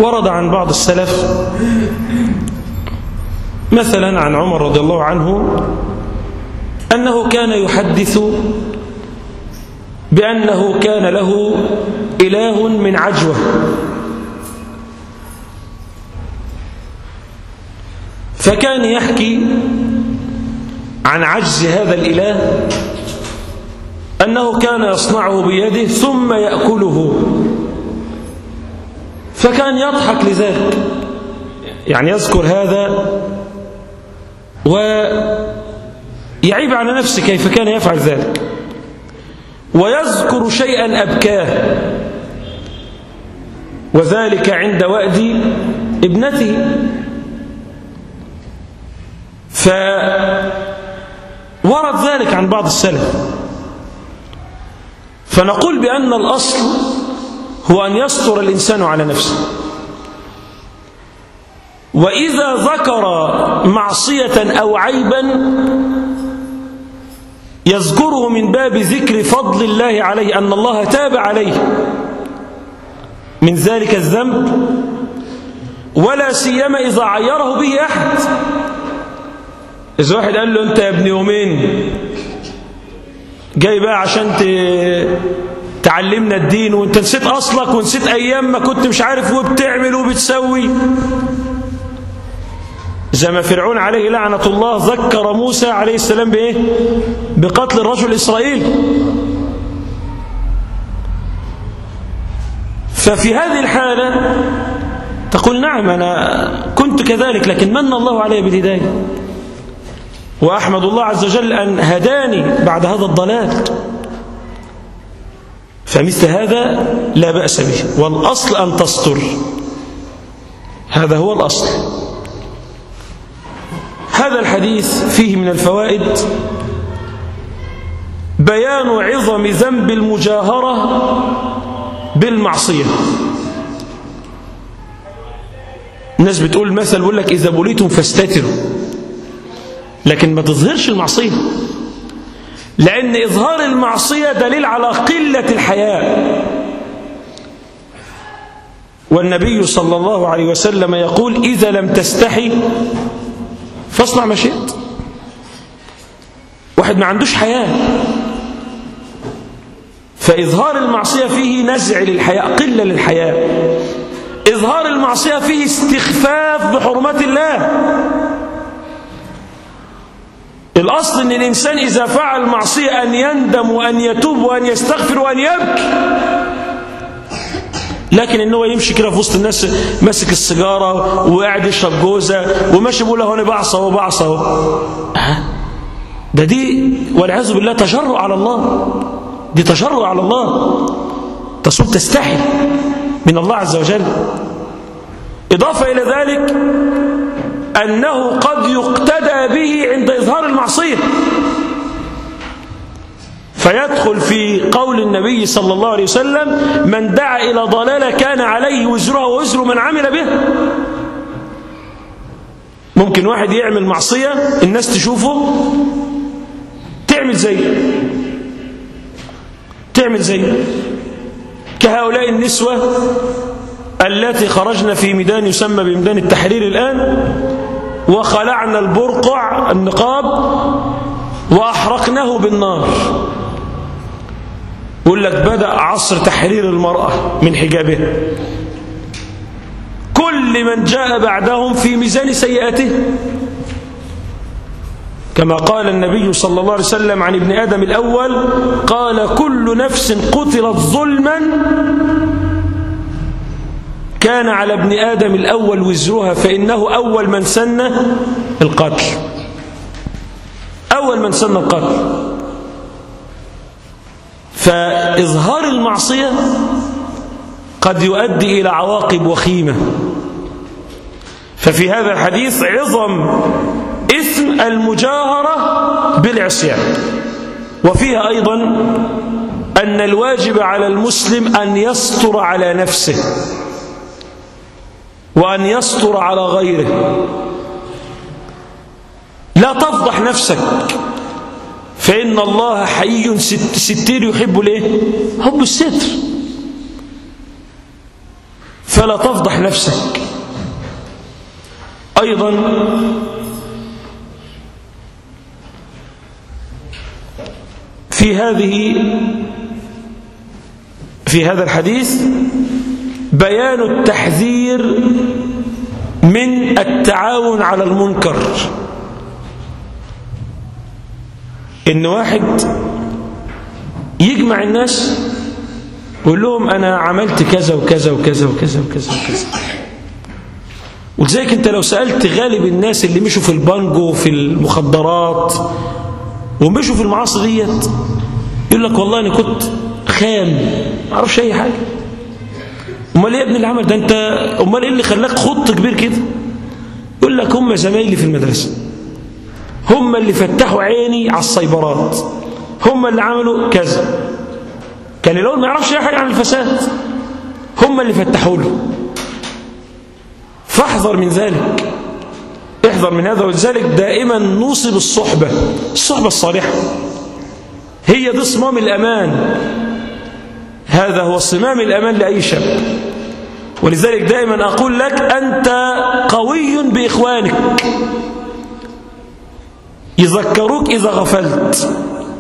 ورد عن بعض السلف مثلا عن عمر رضي الله عنه أنه كان يحدث بأنه كان له إله من عجوة، فكان يحكي عن عجز هذا الإله أنه كان يصنعه بيده ثم يأكله، فكان يضحك لذلك، يعني يذكر هذا ويعيب على نفسه كيف كان يفعل ذلك، ويذكر شيئا أبكاه، وذلك عند وأد ابنته. فورد ذلك عن بعض السلف. فنقول بأن الأصل هو أن يستر الإنسان على نفسه، وإذا ذكر معصية أو عيبا يذكره من باب ذكر فضل الله عليه، أن الله تاب عليه من ذلك الذنب، ولا سيما إذا عيره به أحد. إذا واحد قال له أنت يا ابن يومين جاي بقى عشان تعلمنا الدين وانت نسيت أصلك ونسيت أيام ما كنت مش عارف وبتعمل وبتسوي، زي ما فرعون عليه لعنة الله ذكر موسى عليه السلام بإيه؟ بقتل الرجل الإسرائيلي. ففي هذه الحالة تقول نعم أنا كنت كذلك، لكن من الله علي بالهداية، وأحمد الله عز وجل أن هداني بعد هذا الضلال. فمثل هذا لا بأس به، والأصل أن تستر، هذا هو الأصل. هذا الحديث فيه من الفوائد بيان عظم ذنب المجاهرة بالمعصية. الناس بتقول مثل بيقول لك إذا بليتم فاستتروا، لكن ما تظهرش المعصية، لأن إظهار المعصية دليل على قلة الحياء. والنبي صلى الله عليه وسلم يقول إذا لم تستحي فاصنع ما شئت. واحد ما عندوش حياء، فإظهار المعصية فيه نزع للحياء، قلة للحياء. إظهار المعصية فيه استخفاف بحرمات الله. الأصل أن الإنسان إذا فعل معصية أن يندم وأن يتوب وأن يستغفر وأن يبكي، لكن إنه يمشي كده في وسط الناس ماسك السيجارة وقاعد يشرب جوزة وماشي بيقول له أنا بعصى وبعصى، ده دي والعياذ بالله تجرؤ على الله، دي تجرؤ على الله، تصوم تستحي من الله عز وجل. إضافة إلى ذلك أنه قد يقتدى به عند إظهار المعصية، فيدخل في قول النبي صلى الله عليه وسلم من دعا إلى ضلالة كان عليه وزرها ووزر من عمل به. ممكن واحد يعمل معصية الناس تشوفه تعمل زيه تعمل زيه كهؤلاء النسوة التي خرجنا في ميدان يسمى بميدان التحرير الآن، وخلعنا البرقع النقاب وأحرقناه بالنار. يقول لك بدأ عصر تحرير المرأة من حجابها. كل من جاء بعدهم في ميزان سيئاته، كما قال النبي صلى الله عليه وسلم عن ابن آدم الأول قال كل نفس قتلت ظلما كان على ابن آدم الأول وزرها، فإنه أول من سن القتل، أول من سن القتل. فإظهار المعصية قد يؤدي إلى عواقب وخيمة. ففي هذا الحديث عظم إثم المجاهرة بالعصيان، وفيها أيضا أن الواجب على المسلم أن يستر على نفسه وأن يستر على غيره. لا تفضح نفسك، فإن الله حي ستير يحب الايه؟ حب الستر. فلا تفضح نفسك. أيضا في هذه في هذا الحديث بيان التحذير من التعاون على المنكر. إن واحد يجمع الناس ويقول لهم أنا عملت كذا وكذا وكذا وكذا وكذا وكذا. ولذلك أنت لو سألت غالب الناس اللي مشوا في البانجو وفي المخدرات ومشوا في المعاصي ديت يقول لك والله أنا كنت خام ما أعرفش أي حاجة. أمال إيه يا ابن العمل ده؟ أنت أمال إيه اللي خلاك خط كبير كده؟ يقول لك هم زمايلي في المدرسة، هم اللي فتحوا عيني على السايبرات، هم اللي عملوا كذا. كان الأول ما يعرفش أي حاجة عن الفساد، هم اللي فتحوا له. فاحذر من ذلك، احذر من هذا. ولذلك دائما نوصي بالصحبة، الصحبة الصالحة هي دي صمام الأمان. هذا هو صمام الأمان لأي شاب. ولذلك دائما أقول لك أنت قوي بإخوانك، يذكروك إذا غفلت،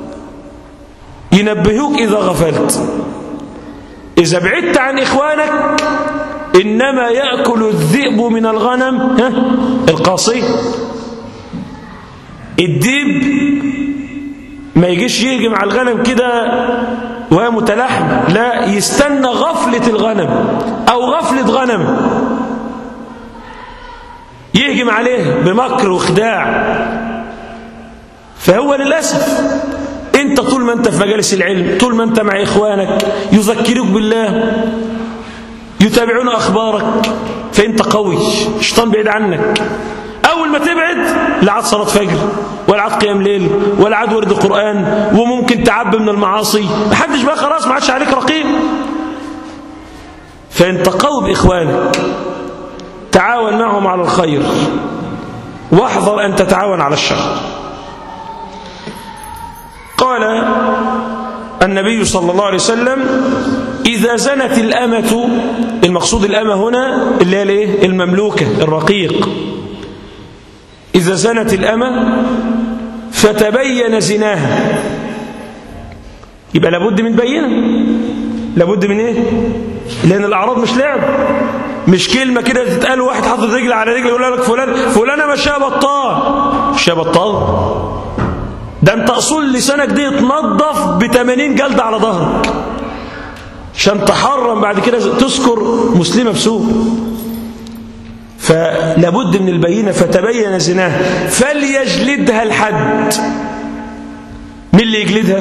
ينبهوك إذا غفلت. إذا بعدت عن إخوانك إنما يأكل الذئب من الغنم ها القاصي. الديب ما يجيش يهجم على الغنم كده وهي متلاحمة، لا، يستنى غفلة الغنم أو غفلة غنم يهجم عليه بمكر وخداع. فهو للأسف أنت طول ما أنت في مجالس العلم، طول ما أنت مع إخوانك يذكروك بالله، يتابعون أخبارك، فأنت قوي، الشيطان بعيد عنك. أول ما تبعد لا عاد صلاة فجر ولا عاد قيام ليل ولا عاد ورد قرآن، وممكن تعب من المعاصي، محدش بقى خلاص ما عادش عليك رقيب. فأنت قوي بإخوانك، تعاون معهم على الخير واحذر أن تتعاون على الشر. قال النبي صلى الله عليه وسلم إذا زنت الأمة، المقصود الأمة هنا اللي هي المملوكة الرقيق، إذا زنت الأمة فتبين زناها، يبقى لابد من بينة، لابد من إيه؟ لأن الأعراض مش لعب، مش كلمة كده تتقال واحد حاطط رجل على رجل يقول لك فلان فلانة مشاها بطال، مشاها بطال، ده أنت أصول لسانك دي تنظف بثمانين جلدة على ظهرك عشان تحرم بعد كده تذكر مسلمة بسوء. فلابد من البينة. فتبين زناها فليجلدها الحد. مين اللي يجلدها؟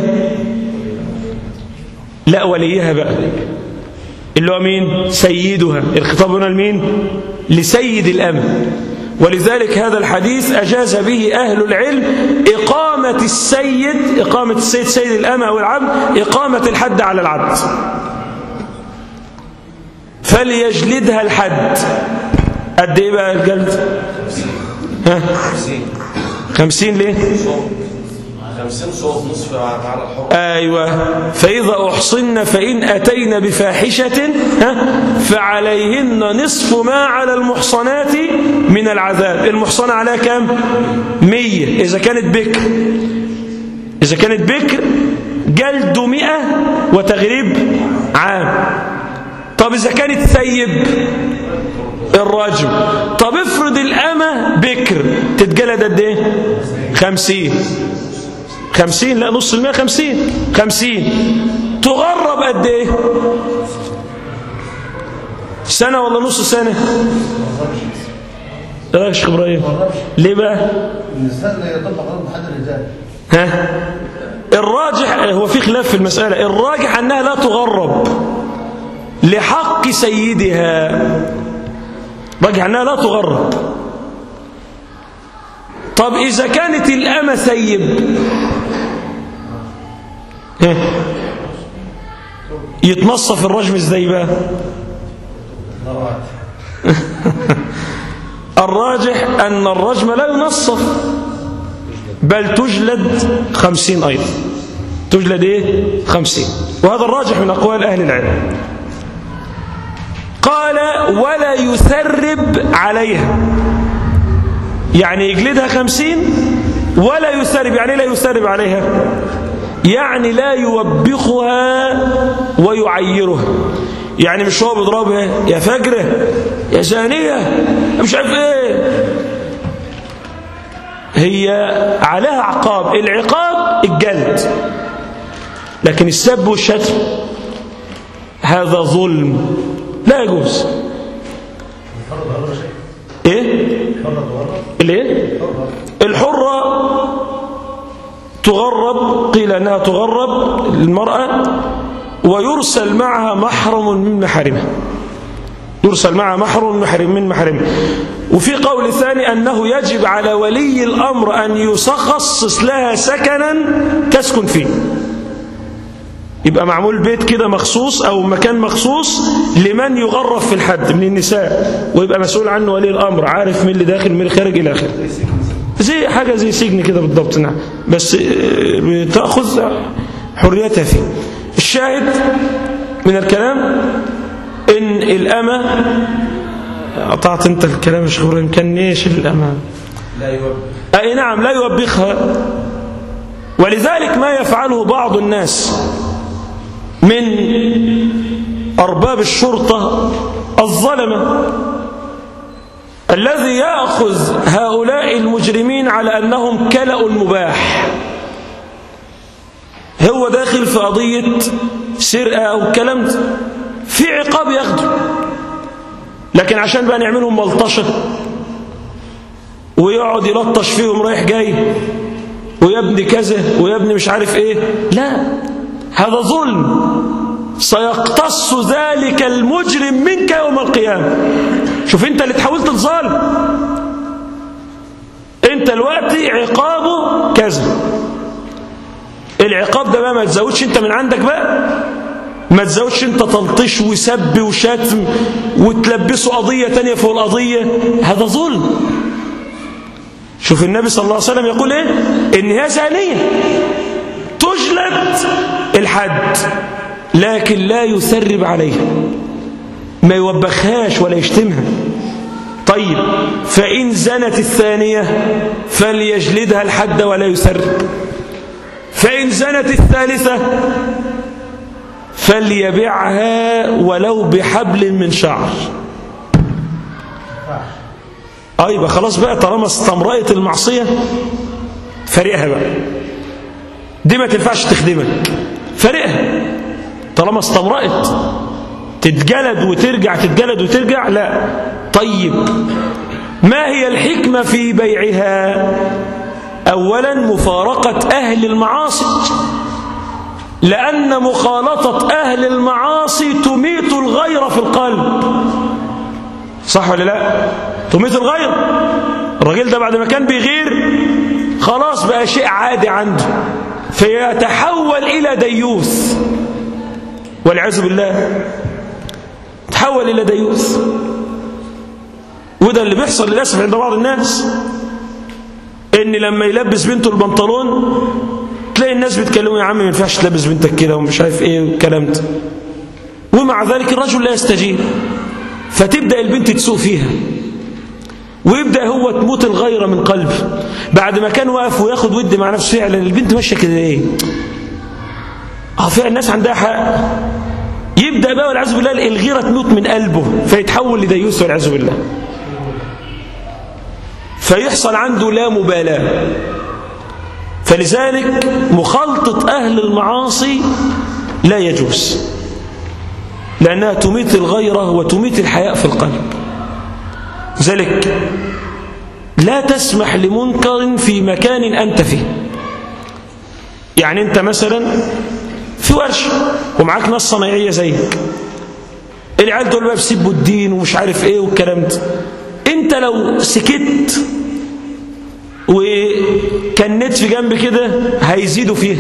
لا، وليها بقى اللي هو مين؟ سيدها. الخطاب هنا لمين؟ لسيد الأمة. ولذلك هذا الحديث أجاز به أهل العلم إقامة السيد، إقامة السيد سيد الأمة أو العبد، إقامة الحد على العبد. فليجلدها الحد. قد إيه بقى الجلد؟ ها؟ خمسين ليه؟ خمسين صوت نصف على الحكم. أيوة. فإذا أحصن فإن أتين بفاحشة فعليهن نصف ما على المحصنات من العذاب. المحصنة عليها كام؟ مية إذا كانت بكر. إذا كانت بكر جلد مئة وتغريب عام. طب إذا كانت ثيب الرجل. طب افرض الأمة بكر تتجلد قد إيه؟ خمسين. خمسين لا نص المئة خمسين. خمسين تغرب قد ايه؟ سنة ولا نص سنة؟ ايه يا شيخ ابراهيم؟ ليه بقى؟ ها؟ الراجح هو في خلاف في المسألة، الراجح انها لا تغرب لحق سيدها، راجح انها لا تغرب. طب اذا كانت الأمة ثيب يتنصف الرجم ازاي بقى؟ الراجح أن الرجم لا ينصف بل تجلد خمسين أيضا. تجلد إيه؟ خمسين. وهذا الراجح من أقوال أهل العلم. قال ولا يثرب عليها، يعني يجلدها خمسين ولا يثرب. يعني لا يثرب عليها، يعني لا يوبخها ويعيرها. يعني مش هو بيضربها يا فجرة يا زانية مش عارف ايه، هي عليها عقاب، العقاب الجلد، لكن السب والشتم هذا ظلم لا يجوز. ايه الايه الحرة تغرب، قيل انها تغرب المرأة ويرسل معها محرم من محارمها، يرسل معها محرم من محارمها. وفي قول ثاني أنه يجب على ولي الأمر أن يخصص لها سكنا تسكن فيه، يبقى معمول بيت كده مخصوص أو مكان مخصوص لمن يغرب في الحد من النساء، ويبقى مسؤول عنه ولي الأمر، عارف مين اللي داخل مين اللي خارج إلى آخره، زي حاجة زي سجن كده بالضبط. نعم، بس تأخذ حريتها فيه. الشاهد من الكلام إن الأمة، قطعت أنت الكلام يا شيخ إبراهيم، كان إيش الأمة؟ لا يوبخ. أي نعم، لا يوبخها. ولذلك ما يفعله بعض الناس من أرباب الشرطة الظلمة الذي يأخذ هؤلاء المجرمين على أنهم كلأ مباح، هو داخل في قضية سرقة أو كلام ده، في عقاب ياخده، لكن عشان بقى نعملهم ملطشة ويقعد يلطش فيهم رايح جاي ويبني كذا ويبني مش عارف ايه، لا، هذا ظلم سيقتص ذلك المجرم منك يوم القيامة. شوف انت اللي تحاولت تظالم، انت دلوقتي عقابه كذا، العقاب ده بقى ما تزودش انت من عندك بقى، ما تزودش انت تلطش وسب وشتم وتلبسه قضية تانية فوق القضية، هذا ظلم. شوف النبي صلى الله عليه وسلم يقول ايه؟ ان هي زانية تجلد الحد، لكن لا يثرب عليها، ما يوبخهاش ولا يشتمها. طيب فإن زنت الثانية فليجلدها الحد ولا يثرب، فإن زنت الثالثة فليبيعها ولو بحبل من شعر. اه يبقى خلاص بقى، طالما استمرأت المعصية فرقها بقى، دي ما تنفعش تخدمك، فرقها طالما استمرأت، تتجلد وترجع تتجلد وترجع، لا. طيب ما هي الحكمة في بيعها؟ أولا مفارقة أهل المعاصي، لأن مخالطة أهل المعاصي تميت الغيرة في القلب، صح ولا لا؟ تميت الغيرة. الراجل ده بعد ما كان بيغير خلاص بقى شيء عادي عنده، فيتحول إلى ديوث والعياذ بالله، تحول إلى ديوث. وده اللي بيحصل للأسف عند بعض الناس، إن لما يلبس بنته البنطلون تلاقي الناس بيتكلموا يا عم ما ينفعش تلبس بنتك كده ومش عارف ايه والكلام ده، ومع ذلك الرجل لا يستجيب، فتبدأ البنت تسوء فيها، ويبدأ هو تموت الغيرة من قلبه بعد ما كان واقف وياخد ود مع نفسه. فعلا البنت ماشيه كده ايه، اه فعلا الناس عندها حق، يبدأ بقى والعياذ بالله الغيرة تموت من قلبه فيتحول لديوث والعياذ بالله، فيحصل عنده لا مبالاة. فلذلك مخالطة أهل المعاصي لا يجوز، لأنها تميت الغيرة وتميت الحياء في القلب. لذلك لا تسمح لمنكر في مكان أنت فيه. يعني أنت مثلا في ورشة ومعاك ناس صناعية زيك، العيال دول بقى بيسبوا الدين ومش عارف ايه والكلام ده، انت لو سكت وكنت في جنب كده هيزيدوا فيها،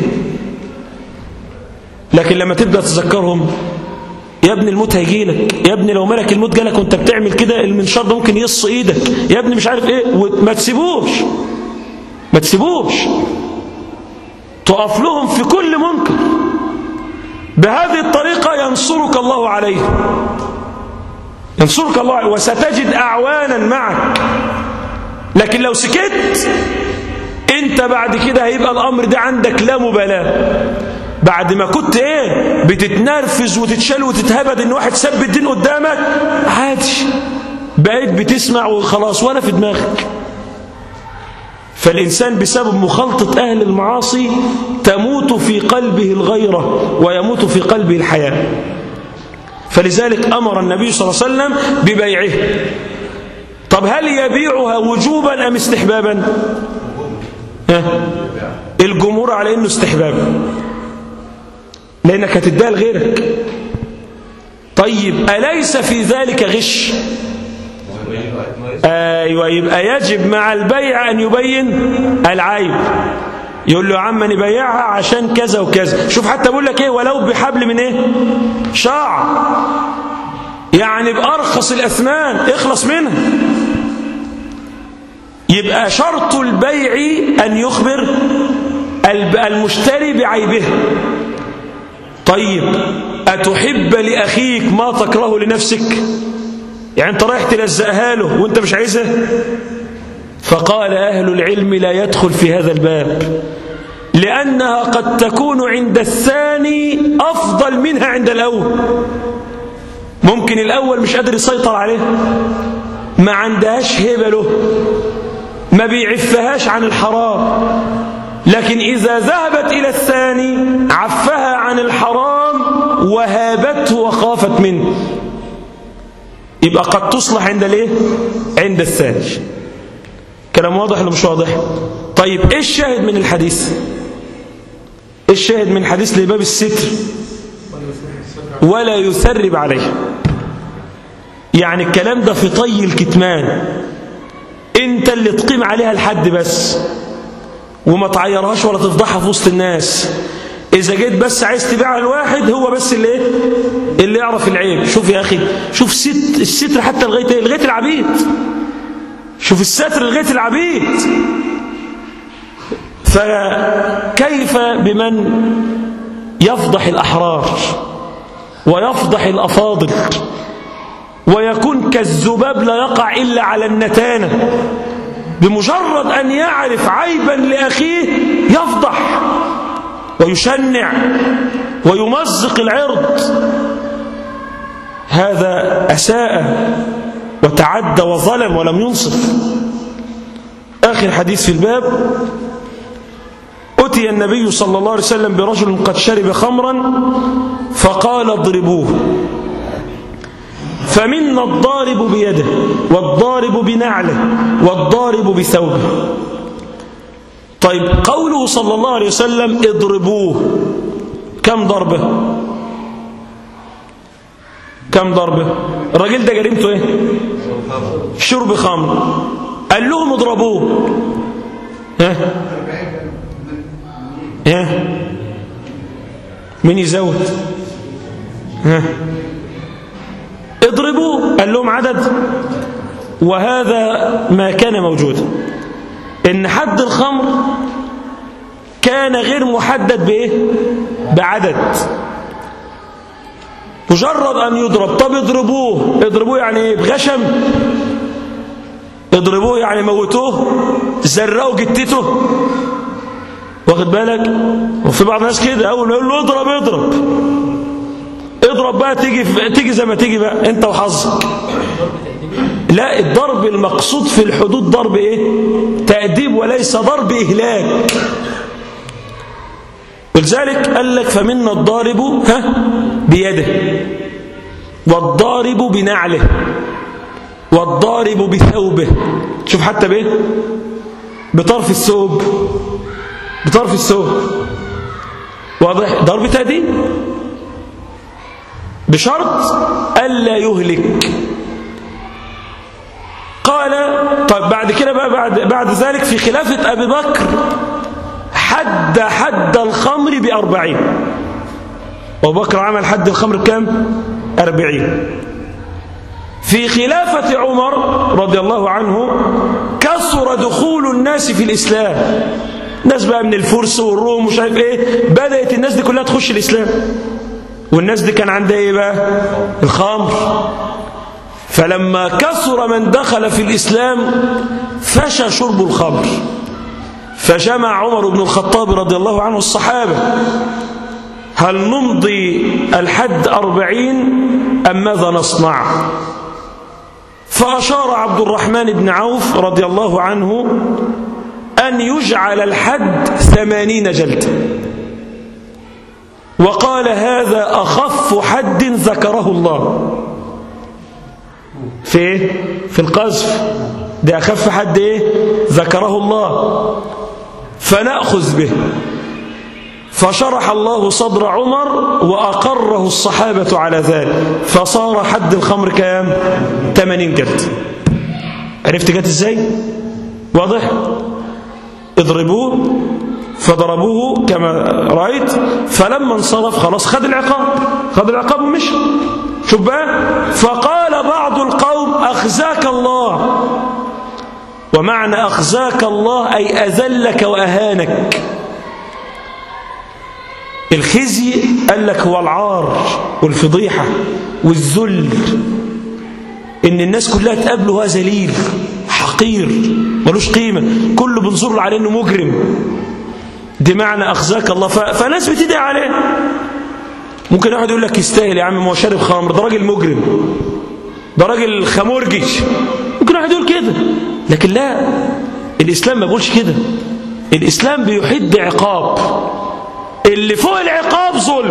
لكن لما تبدأ تذكرهم يا ابني الموت هيجيلك، يا ابني لو ملك الموت جالك وانت بتعمل كده المنشار ده ممكن يص ايدك، يا ابني مش عارف ايه، وما تسيبوش ما تسيبوش تقف لهم في كل منكر. بهذه الطريقة ينصرك الله عليه. ينصرك الله وستجد أعوانا معك. لكن لو سكت انت بعد كده هيبقى الأمر ده عندك لا مبالاة. بعد ما كنت ايه بتتنرفز وتتشل وتتهبد ان واحد سب الدين قدامك، عادي بقيت بتسمع وخلاص ولا في دماغك. فالإنسان بسبب مخالطة أهل المعاصي تموت في قلبه الغيرة ويموت في قلبه الحياة. فلذلك أمر النبي صلى الله عليه وسلم ببيعه. طب هل يبيعها وجوبا أم استحبابا؟ الجمهور على إنه استحبابا، لأنك هتديها لغيرك. طيب أليس في ذلك غش؟ أيوة، يبقى يجب مع البيع أن يبين العيب. يقول له يا عم نبيعها عشان كذا وكذا. شوف حتى بقول لك ايه، ولو بحبل من ايه؟ شعر، يعني بأرخص الأثمان اخلص منها. يبقى شرط البيع أن يخبر المشتري بعيبه. طيب أتحب لأخيك ما تكره لنفسك؟ يعني انت رايح تلزقها له وانت مش عايزها؟ فقال أهل العلم لا يدخل في هذا الباب، لأنها قد تكون عند الثاني أفضل منها عند الأول. ممكن الأول مش قادر يسيطر عليه، ما عندهاش هبة له، ما بيعفهاش عن الحرام، لكن إذا ذهبت إلى الثاني عفها عن الحرام وهابته وخافت منه، يبقى قد تصلح عند الايه؟ عند الثاني. كلام واضح ولا مش واضح؟ طيب ايه الشاهد من الحديث؟ ايه الشاهد من الحديث لباب الستر؟ ولا يثرب عليه. يعني الكلام ده في طي الكتمان، انت اللي تقيم عليها الحد بس، وما تعيرهاش ولا تفضحها في وسط الناس. إذا جيت بس عايز تبيعها لواحد، هو بس اللي ايه؟ اللي يعرف العيب. شوف يا أخي، شوف ست الستر حتى لغاية ايه؟ لغاية العبيد. شوف الستر لغاية العبيد. فكيف بمن يفضح الأحرار ويفضح الأفاضل ويكون كالذباب لا يقع إلا على النتانة، بمجرد أن يعرف عيبا لأخيه يفضح ويشنع ويمزق العرض. هذا أساء وتعدى وظلم ولم ينصف. آخر حديث في الباب: أتي النبي صلى الله عليه وسلم برجل قد شرب خمرا فقال اضربوه، فمنا الضارب بيده والضارب بنعله والضارب بثوبه. طيب قوله صلى الله عليه وسلم اضربوه، كم ضربه؟ كم ضربه؟ الراجل ده جريمته ايه؟ شرب خمر. قال لهم اضربوه. ها ها مين يزود؟ ها اضربوه. قال لهم عدد، وهذا ما كان موجودا، ان حد الخمر كان غير محدد بايه؟ بعدد، مجرد ان يضرب. طب اضربوه، اضربوه يعني ايه؟ بغشم؟ اضربوه يعني موتوه، زرقوا جتته، واخد بالك؟ وفي بعض الناس كده اول ما يقول له اضرب اضرب اضرب بقى تيجي تيجي زي ما تيجي بقى انت وحظك. لا، الضرب المقصود في الحدود ضرب ايه؟ تأديب وليس ضرب إهلاك. ولذلك قال لك فمنا الضارب ها بيده والضارب بنعله والضارب بثوبه. شوف حتى بايه؟ بطرف الثوب، بطرف الثوب. واضح؟ ضرب تأديب بشرط ألا يهلك. قال طيب بعد كده بقى بعد, بعد ذلك في خلافة أبي بكر حد حد الخمر بأربعين. أبو بكر عمل حد الخمر بكام؟ أربعين. في خلافة عمر رضي الله عنه كثر دخول الناس في الإسلام، ناس بقى من الفرس والروم ومش عارف ايه، بدأت الناس دي كلها تخش الإسلام، والناس دي كان عندها ايه بقى؟ الخمر. فلما كثر من دخل في الإسلام فشى شرب الخمر، فجمع عمر بن الخطاب رضي الله عنه الصحابة: هل نمضي الحد أربعين أم ماذا نصنع؟ فأشار عبد الرحمن بن عوف رضي الله عنه أن يجعل الحد ثمانين جلدة، وقال: هذا أخف حد ذكره الله. في إيه؟ في القذف، ده أخف حد إيه؟ ذكره الله، فنأخذ به. فشرح الله صدر عمر وأقره الصحابة على ذلك، فصار حد الخمر كام؟ ثمانين جلد. عرفت جت ازاي؟ واضح؟ اضربوه، فضربوه كما رأيت، فلما انصرف خلاص خد العقاب، خد العقاب ومشي. شوف بقى، فقال بعض القوم: أخزاك الله. ومعنى أخزاك الله أي أذلك وأهانك. الخزي قال لك هو العار والفضيحة والذل، إن الناس كلها تقابله هذا ذليل حقير ملوش قيمة، كله بنظر له عليه إنه مجرم. دي معنى أخزاك الله. ف... فناس بتدعي عليه. ممكن واحد يقول لك يستاهل يا عم، ما هو شارب خمر، ده راجل مجرم، ده راجل خمرجي. ممكن واحد يقول كده، لكن لا، الإسلام ما بيقولش كده. الإسلام بيحد عقاب، اللي فوق العقاب ظلم.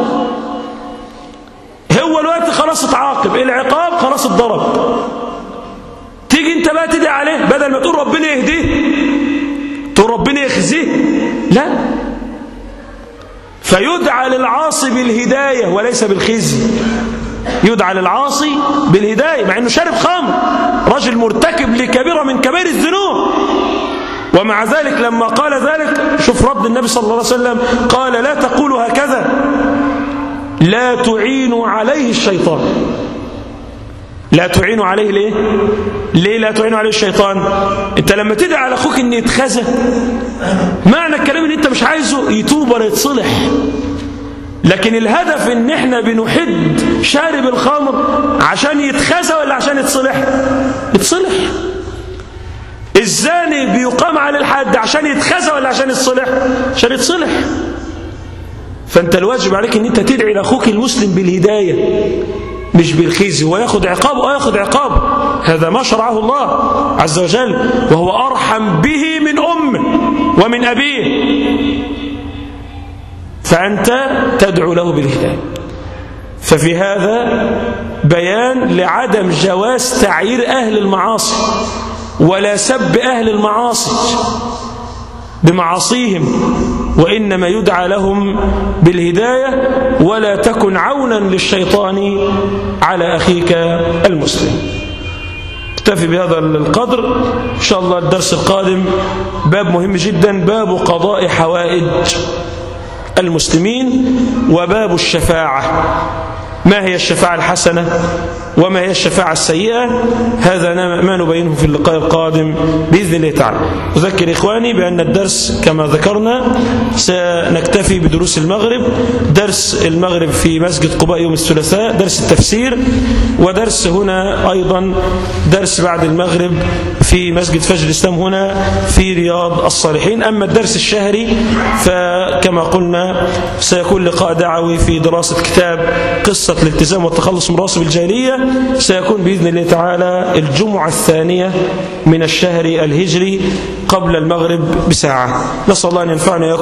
هو الوقت خلاص اتعاقب، العقاب خلاص اتضرب، تيجي انت بقى تدعي عليه بدل ما تقول ربنا يهديه تقول ربنا يخزيه. لا، فيدعى للعاصي بالهداية وليس بالخزي. يدعى للعاصي بالهداية مع انه شارب خمر، رجل مرتكب لكبيرة من كبائر الذنوب، ومع ذلك لما قال ذلك شوف رد النبي صلى الله عليه وسلم، قال: لا تقولوا هكذا، لا تعينوا عليه الشيطان. لا تعينوا عليه ليه؟ ليه لا تعينوا عليه الشيطان؟ انت لما تدعي على اخوك ان يتخزى، معنى الكلام ان انت مش عايزه يتوب ولا يتصلح. لكن الهدف ان احنا بنحد شارب الخمر عشان يتخزى ولا عشان يتصلح؟ يتصلح. الزاني بيقام على الحد عشان يتخزى ولا عشان يتصلح؟ عشان يتصلح. فانت الواجب عليك ان انت تدعي لاخوك المسلم بالهدايه مش بالخزي، وياخد عقابه وياخد عقابه. هذا ما شرعه الله عز وجل، وهو ارحم به من امه ومن ابيه. فانت تدعو له بالهدايه. ففي هذا بيان لعدم جواز تعيير اهل المعاصي ولا سب أهل المعاصي بمعاصيهم، وإنما يدعى لهم بالهداية، ولا تكن عونا للشيطان على أخيك المسلم. اكتفي بهذا القدر. إن شاء الله الدرس القادم باب مهم جدا، باب قضاء حوائج المسلمين وباب الشفاعة. ما هي الشفاعة الحسنة وما هي الشفاعة السيئة؟ هذا ما نبينه في اللقاء القادم بإذن الله تعالى. أذكر إخواني بأن الدرس كما ذكرنا سنكتفي بدروس المغرب، درس المغرب في مسجد قباء يوم الثلاثاء درس التفسير، ودرس هنا أيضا درس بعد المغرب في مسجد فجر الإسلام هنا في رياض الصالحين. أما الدرس الشهري فكما قلنا سيكون لقاء دعوي في دراسة كتاب قصة الالتزام والتخلص من رواسب الجاهلية، سيكون بإذن الله تعالى الجمعة الثانية من الشهر الهجري قبل المغرب بساعة. نسأل الله أن ينفعنا